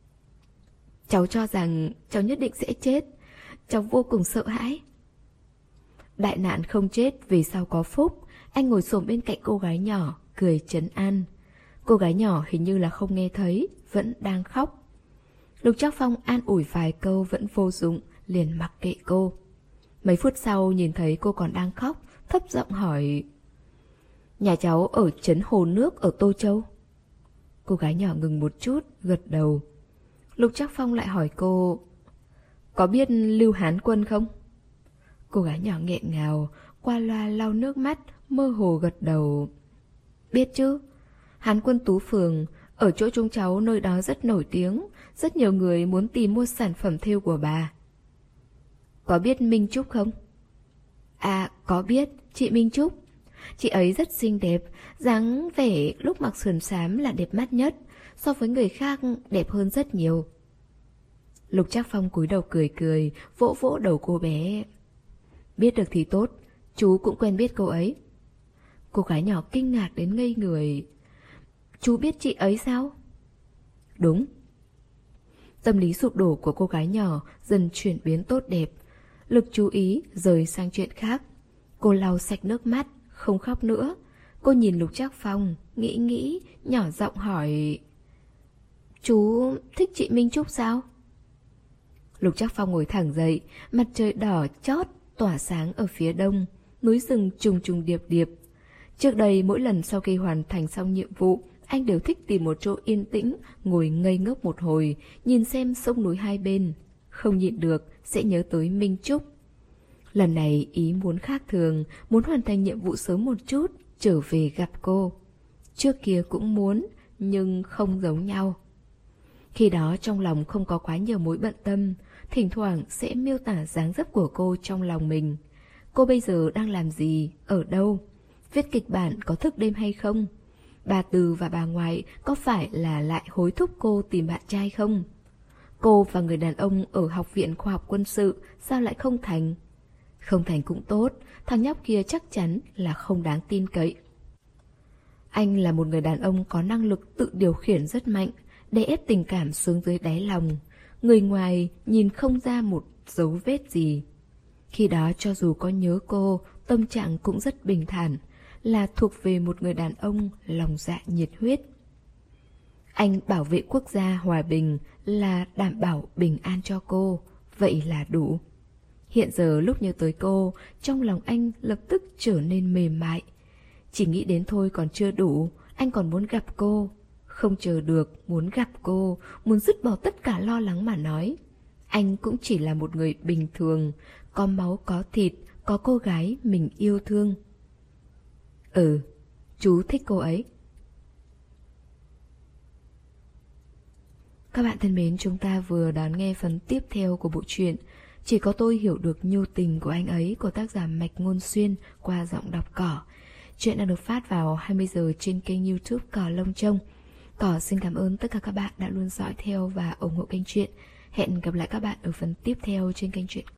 Cháu cho rằng cháu nhất định sẽ chết. Cháu vô cùng sợ hãi. Đại nạn không chết vì sao có phúc. Anh ngồi xổm bên cạnh cô gái nhỏ, cười trấn an. Cô gái nhỏ hình như là không nghe thấy, vẫn đang khóc. Lục Trác Phong an ủi vài câu vẫn vô dụng, liền mặc kệ cô. Mấy phút sau nhìn thấy cô còn đang khóc, thấp giọng hỏi. Nhà cháu ở trấn Hồ Nước ở Tô Châu. Cô gái nhỏ ngừng một chút, gật đầu. Lục Trác Phong lại hỏi cô. Có biết Lưu Hán Quân không? Cô gái nhỏ nghẹn ngào, qua loa lau nước mắt, mơ hồ gật đầu. Biết chứ. Hán Quân Tú Phường, ở chỗ chúng cháu nơi đó rất nổi tiếng. Rất nhiều người muốn tìm mua sản phẩm thêu của bà. Có biết Minh Trúc không? À, có biết, chị Minh Trúc. Chị ấy rất xinh đẹp, dáng vẻ lúc mặc sườn xám là đẹp mắt nhất, so với người khác đẹp hơn rất nhiều. Lục Trác Phong cúi đầu cười cười, vỗ vỗ đầu cô bé. Biết được thì tốt, chú cũng quen biết cô ấy. Cô gái nhỏ kinh ngạc đến ngây người. Chú biết chị ấy sao? Đúng. Tâm lý sụp đổ của cô gái nhỏ dần chuyển biến tốt đẹp. Lực chú ý rời sang chuyện khác. Cô lau sạch nước mắt, không khóc nữa. Cô nhìn Lục Trác Phong, nghĩ nghĩ, nhỏ giọng hỏi: Chú thích chị Minh Trúc sao? Lục Trác Phong ngồi thẳng dậy, mặt trời đỏ chót tỏa sáng ở phía đông, núi rừng trùng trùng điệp điệp. Trước đây mỗi lần sau khi hoàn thành xong nhiệm vụ, anh đều thích tìm một chỗ yên tĩnh, ngồi ngây ngốc một hồi, nhìn xem sông núi hai bên. Không nhịn được, sẽ nhớ tới Minh Trúc. Lần này ý muốn khác thường, muốn hoàn thành nhiệm vụ sớm một chút, trở về gặp cô. Trước kia cũng muốn, nhưng không giống nhau. Khi đó trong lòng không có quá nhiều mối bận tâm, thỉnh thoảng sẽ miêu tả dáng dấp của cô trong lòng mình. Cô bây giờ đang làm gì, ở đâu? Viết kịch bản có thức đêm hay không? Bà Từ và bà ngoại có phải là lại hối thúc cô tìm bạn trai không? Cô và người đàn ông ở Học viện Khoa học Quân sự sao lại không thành? Không thành cũng tốt, thằng nhóc kia chắc chắn là không đáng tin cậy. Anh là một người đàn ông có năng lực tự điều khiển rất mạnh, đè ép tình cảm xuống dưới đáy lòng. Người ngoài nhìn không ra một dấu vết gì. Khi đó cho dù có nhớ cô, tâm trạng cũng rất bình thản, là thuộc về một người đàn ông lòng dạ nhiệt huyết. Anh bảo vệ quốc gia hòa bình là đảm bảo bình an cho cô, vậy là đủ. Hiện giờ lúc nhớ tới cô, trong lòng anh lập tức trở nên mềm mại. Chỉ nghĩ đến thôi còn chưa đủ, anh còn muốn gặp cô. Không chờ được, muốn gặp cô, muốn dứt bỏ tất cả lo lắng mà nói. Anh cũng chỉ là một người bình thường, có máu có thịt, có cô gái mình yêu thương. Ừ, chú thích cô ấy. Các bạn thân mến, chúng ta vừa đón nghe phần tiếp theo của bộ truyện Chỉ có tôi hiểu được nhu tình của anh ấy của tác giả Mạch Ngôn Xuyên qua giọng đọc Cỏ. Chuyện đang được phát vào hai mươi giờ trên kênh YouTube Cỏ Lông Trông. Cỏ xin cảm ơn tất cả các bạn đã luôn dõi theo và ủng hộ kênh truyện. Hẹn gặp lại các bạn ở phần tiếp theo trên kênh truyện.